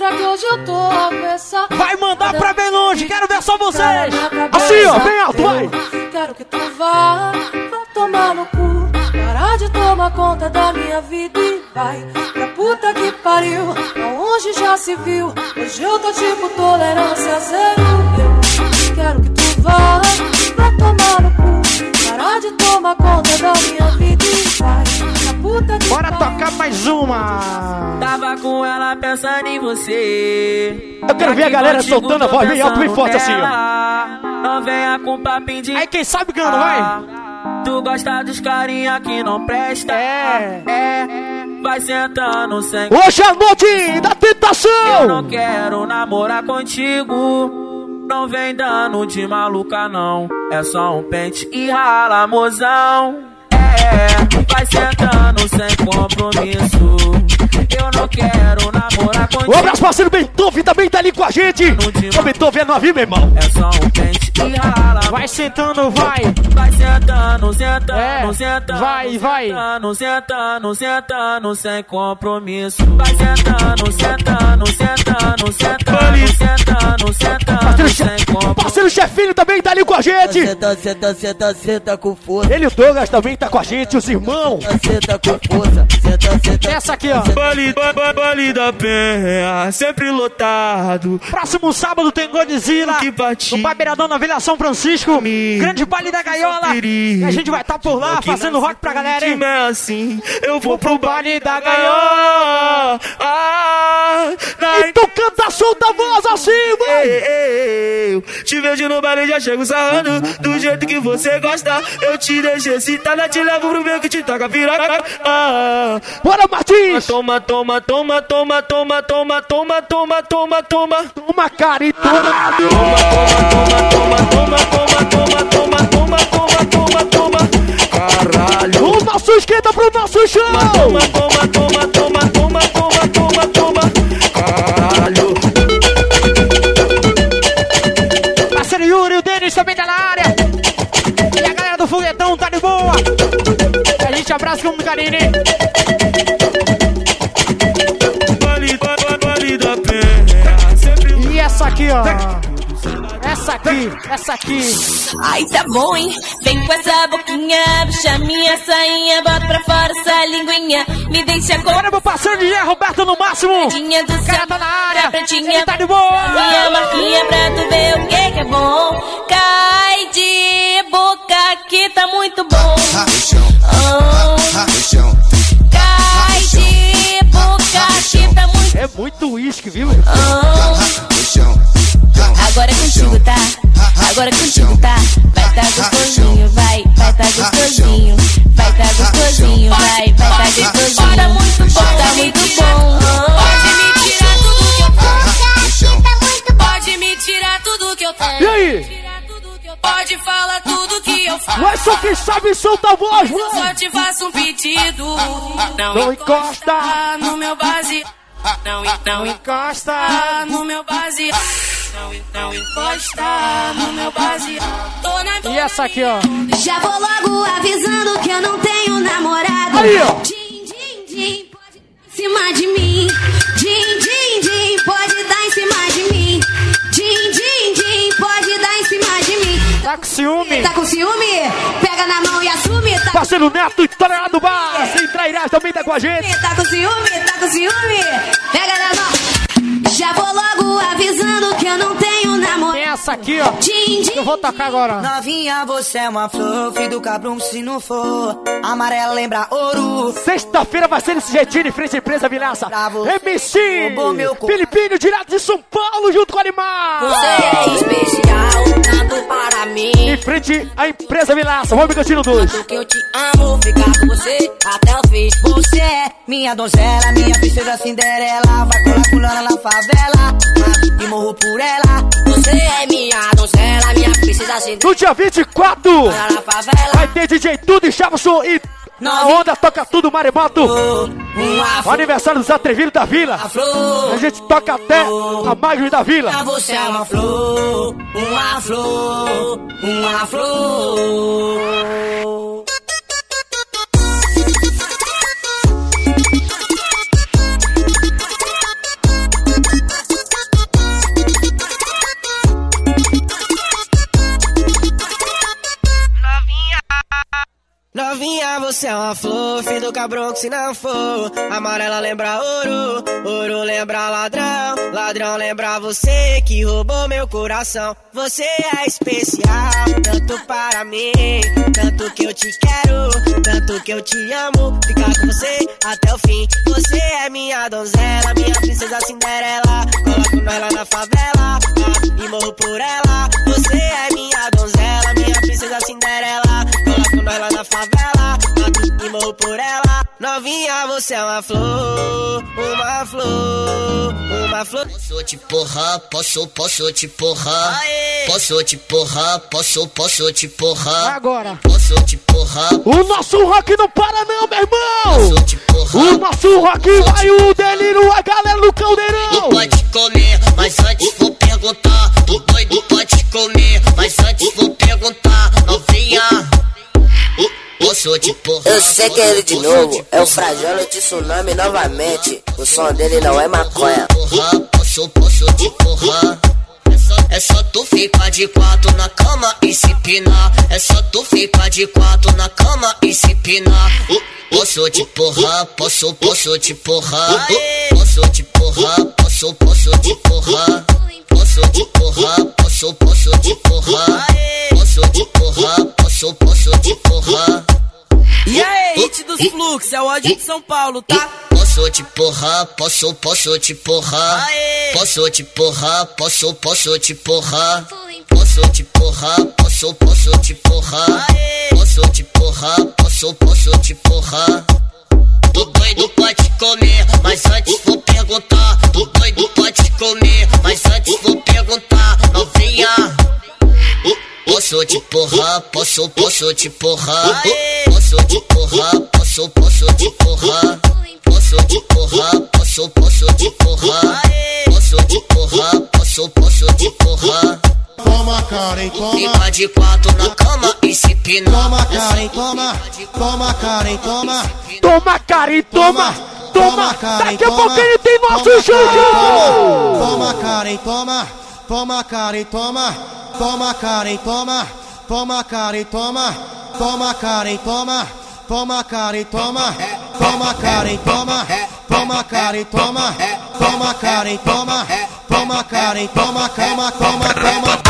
[SPEAKER 3] Vai mandar pra bem longe, quero ver só vocês. Assim, ó, bem alto, vai.
[SPEAKER 7] Quero que tu vá tomar no cu. Parar de tomar conta da minha vida e vai pra puta que pariu. Aonde já se viu? Hoje eu tô tipo tolerância zero. Eu quero que tu vá tomar no cu. Parar de tomar conta da minha vida e vai pra puta que
[SPEAKER 3] bora
[SPEAKER 7] pariu.
[SPEAKER 3] tocar mais uma.
[SPEAKER 17] Tava com ela pensando em você.
[SPEAKER 3] Eu quero ver a galera soltando a voz bem alto, bem forte assim, ó.
[SPEAKER 17] Não venha com papinho de...
[SPEAKER 3] Aí quem sabe canta, vai.
[SPEAKER 17] Tu gosta dos carinha que não presta. Vai sentando sem...
[SPEAKER 3] Hoje é a noite da tentação.
[SPEAKER 17] Eu não quero namorar contigo. Não vem dando de maluca não. É só um pente e rala, mozão. Vai sentando sem compromisso. Eu não quero namorar contigo.
[SPEAKER 3] Um abraço, parceiro Beethoven, também tá ali com a gente. O Beethoven é novinho, meu irmão.
[SPEAKER 17] É só um pente e rala.
[SPEAKER 3] Vai sentando, vai.
[SPEAKER 17] Vai sentando, sentando, sentando.
[SPEAKER 3] Vai, vai.
[SPEAKER 17] Sentando, sentando, sentando, sem compromisso. Vai sentando, sentando, sentando, sentando, sentando, sentando, sem compromisso.
[SPEAKER 3] Parceiro Chefinho também tá ali com a gente.
[SPEAKER 9] Senta, senta, senta, senta com força.
[SPEAKER 3] Ele e o Douglas também tá com a gente, os irmãos.
[SPEAKER 9] Senta com força, senta, senta.
[SPEAKER 3] Essa aqui, ó.
[SPEAKER 17] Baile da Penha, sempre lotado.
[SPEAKER 3] Próximo sábado tem Godzilla no Bairadão na Vila São Francisco. Grande baile da Gaiola. E a gente vai estar por lá fazendo rock pra galera, hein?
[SPEAKER 17] É assim, eu vou pro baile da Gaiola.
[SPEAKER 3] Então canta, solta a voz assim, vai.
[SPEAKER 17] Eu te vejo no baile, já chego sarrando do jeito que você gosta. Eu te deixo excitada, te levo pro meio que te toca piroca.
[SPEAKER 3] Bora, Martins!
[SPEAKER 17] Toma, toma, toma, toma, toma, toma, toma, toma, toma, toma.
[SPEAKER 3] Toma, caritona.
[SPEAKER 17] Toma, toma, toma, toma, toma, toma, toma, toma, toma, toma. Caralho.
[SPEAKER 3] O nosso esquenta pro nosso chão.
[SPEAKER 17] Toma, toma, toma, toma, toma, toma, toma, toma. Caralho.
[SPEAKER 3] Parceiro Yuri, o Denis também tá na área. E a galera do foguetão tá de boa. E a gente abraça com muito carinho, hein? E essa aqui, ó. Essa aqui.
[SPEAKER 2] Ai, tá bom, hein? Vem com essa boquinha, puxa minha sainha, bota pra fora essa linguinha, me deixa com...
[SPEAKER 3] Agora meu parceiro DJ Roberto no máximo. O cara tá na área, ele tá de boa.
[SPEAKER 2] Minha marquinha pra tu ver o que é bom. Cai de boca que tá muito bom. Cai de boca que tá muito...
[SPEAKER 3] É muito uísque, viu?
[SPEAKER 2] Agora é contigo, tá? Agora é contigo, tá? Vai tá gostosinho, vai tá gostosinho. Vai tá gostosinho, vai tá gostosinho. Tá muito bom, tá muito bom. Pode me tirar tudo que eu tenho. Tá muito bom. Pode me tirar tudo que eu tenho.
[SPEAKER 3] E aí?
[SPEAKER 2] Pode falar tudo que eu faço.
[SPEAKER 3] Mas só quem sabe solta a voz, mano.
[SPEAKER 2] Só te faço um pedido.
[SPEAKER 3] Não encosta
[SPEAKER 2] no meu base. Não
[SPEAKER 3] encosta
[SPEAKER 2] no meu base. Não encosta no meu base.
[SPEAKER 3] E essa aqui, ó.
[SPEAKER 5] Já vou logo avisando que eu não tenho namorado.
[SPEAKER 3] Aí, ó.
[SPEAKER 5] Din, din, din, pode dar em cima de mim. Din, din, din, pode dar em cima de mim. Din, din, din, pode dar em cima de mim.
[SPEAKER 3] Tá com ciúme?
[SPEAKER 5] Tá com ciúme? Pega na mão e assume. Tá
[SPEAKER 3] parceiro Neto, história do bar. Sem trairás também tá com a gente.
[SPEAKER 5] Tá com ciúme? Tá com ciúme? Pega na mão. Já vou logo avisando que eu não tenho namorado.
[SPEAKER 3] essa aqui, ó. Eu vou tocar agora.
[SPEAKER 12] Novinha, você é uma flor, filho do cabrão, se não for. Amarela lembra ouro.
[SPEAKER 3] Sexta-feira vai ser desse jeitinho em frente à empresa Vilaça. MC Filipinho, direto de São Paulo, junto com o Animal.
[SPEAKER 12] Você é especial, tanto para mim.
[SPEAKER 3] Em frente à empresa Vilaça, vamos Cantinho 2.
[SPEAKER 12] Tanto que eu te amo, ficar com você até o fim. Você é minha donzela, minha princesa Cinderela. Vai colar pulando na favela e morro por ela. Você é minha donzela, minha princesa Cinderela.
[SPEAKER 3] No dia 24 vai ter DJ Tudo e Chaveson e na onda toca tudo, Maremoto. O aniversário dos atrevidos da Vila. A gente toca até a Magno da Vila.
[SPEAKER 12] Você é uma flor, uma flor, uma flor.
[SPEAKER 1] Novinha, você é uma flor, filho do cabrão que se não for. Amarela lembra ouro, ouro lembra ladrão. Ladrão lembra você que roubou meu coração. Você é especial, tanto para mim. Tanto que eu te quero, tanto que eu te amo. Ficar com você até o fim. Você é minha donzela, minha princesa Cinderela. Coloco nós lá na favela e morro por ela. Você é minha donzela, minha princesa Cinderela. Coloco nós lá na favela e morro por ela. Novinha, você é uma flor, uma flor, uma flor.
[SPEAKER 22] Posso te porrar, posso te porrar. Posso te porrar, posso te porrar.
[SPEAKER 3] Agora.
[SPEAKER 22] Posso te porrar.
[SPEAKER 3] O nosso rock não para não, meu irmão.
[SPEAKER 22] Posso te porrar.
[SPEAKER 3] O nosso rock vai o delírio, a galera do caldeirão.
[SPEAKER 22] Tu pode comer, mas antes vou perguntar. Tu doido pode comer, mas antes vou perguntar. Novinha, posso te porrar.
[SPEAKER 20] Eu sei que é ele de novo, é o Frajola de Tsunami novamente. O som dele não é maconha.
[SPEAKER 22] Posso te porrar. É só tu ficar de quatro na cama e se pinar. É só tu ficar de quatro na cama e se pinar. Posso te porrar, posso te porrar. Posso te porrar, posso te porrar. Posso te porrar, posso te porrar. Posso te porrar, posso te porrar.
[SPEAKER 1] E aí, hit dos fluxos, é o ódio de São Paulo, tá?
[SPEAKER 22] Posso te porrar, posso te porrar. Posso te porrar, posso te porrar. Posso te porrar, posso te porrar. Posso te porrar, posso te porrar. Tu doido pode comer, mas antes vou perguntar. Tu doido pode comer, mas antes vou perguntar. Novinha, posso te porrar, posso te porrar. Posso te porrar, posso te porrar. Posso te porrar, posso te porrar. Posso te porrar, posso te porrar.
[SPEAKER 8] Toma, Karen, toma.
[SPEAKER 22] Fica de quatro na cama e se pina.
[SPEAKER 8] Toma, Karen, toma. Toma, Karen, toma.
[SPEAKER 3] Toma, Karen, toma. Toma, daqui a pouco ele tem nosso jogo.
[SPEAKER 8] Toma, Karen, toma. Toma, Karen, toma. Toma, Karen, toma. Toma, Karen, toma. Toma, Karen, toma. Toma, Karen, toma. Toma, Karen, toma. Toma, Karen, toma. Toma, Karen, toma. Toma, Karen, toma, toma, toma, toma.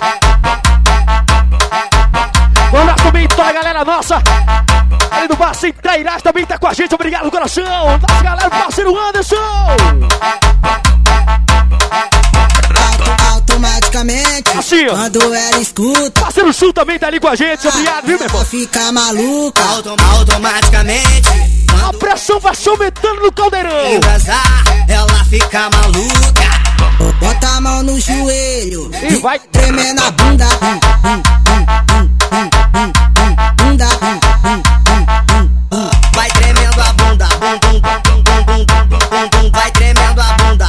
[SPEAKER 3] Olá também toda a galera nossa. Ali do Bar Sem Trairás também tá com a gente. Obrigado, coração. Nossa galera, parceiro Anderson.
[SPEAKER 12] Automaticamente,
[SPEAKER 3] assim,
[SPEAKER 12] quando ela escuta,
[SPEAKER 3] parceiro Sul também tá ali com a gente. Obrigado, viu, meu irmão?
[SPEAKER 12] Fica maluca.
[SPEAKER 1] Automaticamente,
[SPEAKER 3] a pressão vai se aumentando no caldeirão.
[SPEAKER 1] Embrasar, ela fica maluca.
[SPEAKER 12] Bota a mão no joelho
[SPEAKER 3] e vai
[SPEAKER 12] tremendo a bunda. Bunda.
[SPEAKER 1] Vai tremendo a bunda. Vai tremendo a bunda.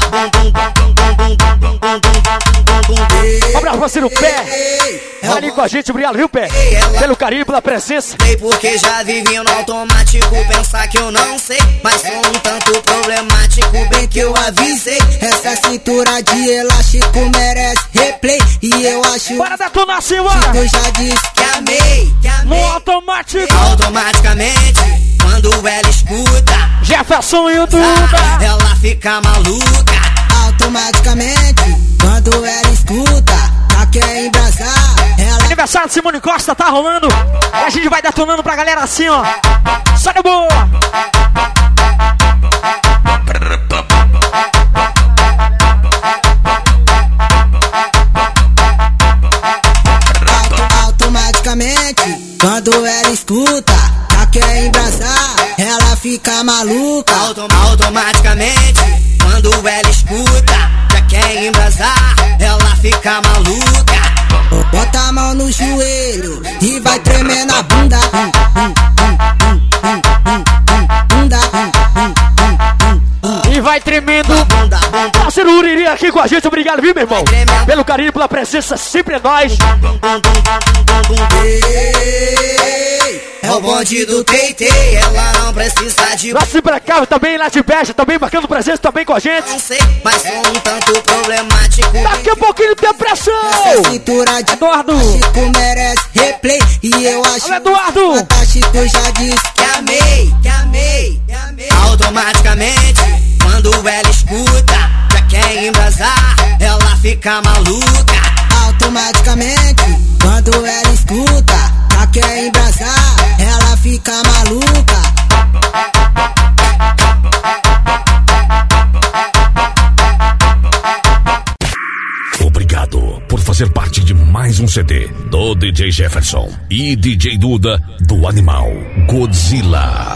[SPEAKER 3] Um abraço, parceiro Pé. Tá ali com a gente, obrigado, viu, Pé? Pelo carinho, pela presença.
[SPEAKER 1] Porque já vivi no automático, pensar que eu não sei. Mas sou um tanto problemático, bem que eu avisei.
[SPEAKER 12] Essa cintura de elástico merece replay. E eu acho.
[SPEAKER 3] Para detonar, senhora!
[SPEAKER 12] Eu já disse
[SPEAKER 1] que amei.
[SPEAKER 3] No automático.
[SPEAKER 1] Automaticamente, quando ela escuta
[SPEAKER 3] Jefferson e o Duda,
[SPEAKER 1] ela fica maluca.
[SPEAKER 12] Automaticamente, quando ela escuta
[SPEAKER 10] já quer embrasar. Ela...
[SPEAKER 3] Aniversário de Simone Costa tá rolando. E a gente vai detonando pra galera assim, ó. Só de boa.
[SPEAKER 10] Automaticamente, quando ela escuta, já quer embrasar, ela fica maluca.
[SPEAKER 22] Automaticamente, quando ela escuta, já quer embrasar, ela fica maluca.
[SPEAKER 10] Bota a mão no joelho e vai tremer na bunda.
[SPEAKER 3] E vai tremendo. Parceiro Uriri aqui com a gente, obrigado, viu, meu irmão? Pelo carinho, pela presença, sempre é nóis.
[SPEAKER 22] É o bonde do Teitei, ela não precisa de...
[SPEAKER 3] Lá de Bracava também, lá de Beja, também marcando presença, também com a gente.
[SPEAKER 22] Não sei, mas sou um tanto problemático.
[SPEAKER 3] Daqui a pouquinho tem pressão.
[SPEAKER 10] Essa cintura de
[SPEAKER 3] Eduardo
[SPEAKER 10] Chico merece replay. E eu acho
[SPEAKER 3] que Eduardo
[SPEAKER 10] Chico já disse
[SPEAKER 22] que amei, que amei, que amei. Automaticamente, quando ela escuta, já quer embrasar, ela fica maluca.
[SPEAKER 10] Automaticamente, quando ela escuta, já quer embrasar, ela fica maluca.
[SPEAKER 13] Obrigado por fazer parte de mais um CD do DJ Jefferson e DJ Duda do Animal Godzilla.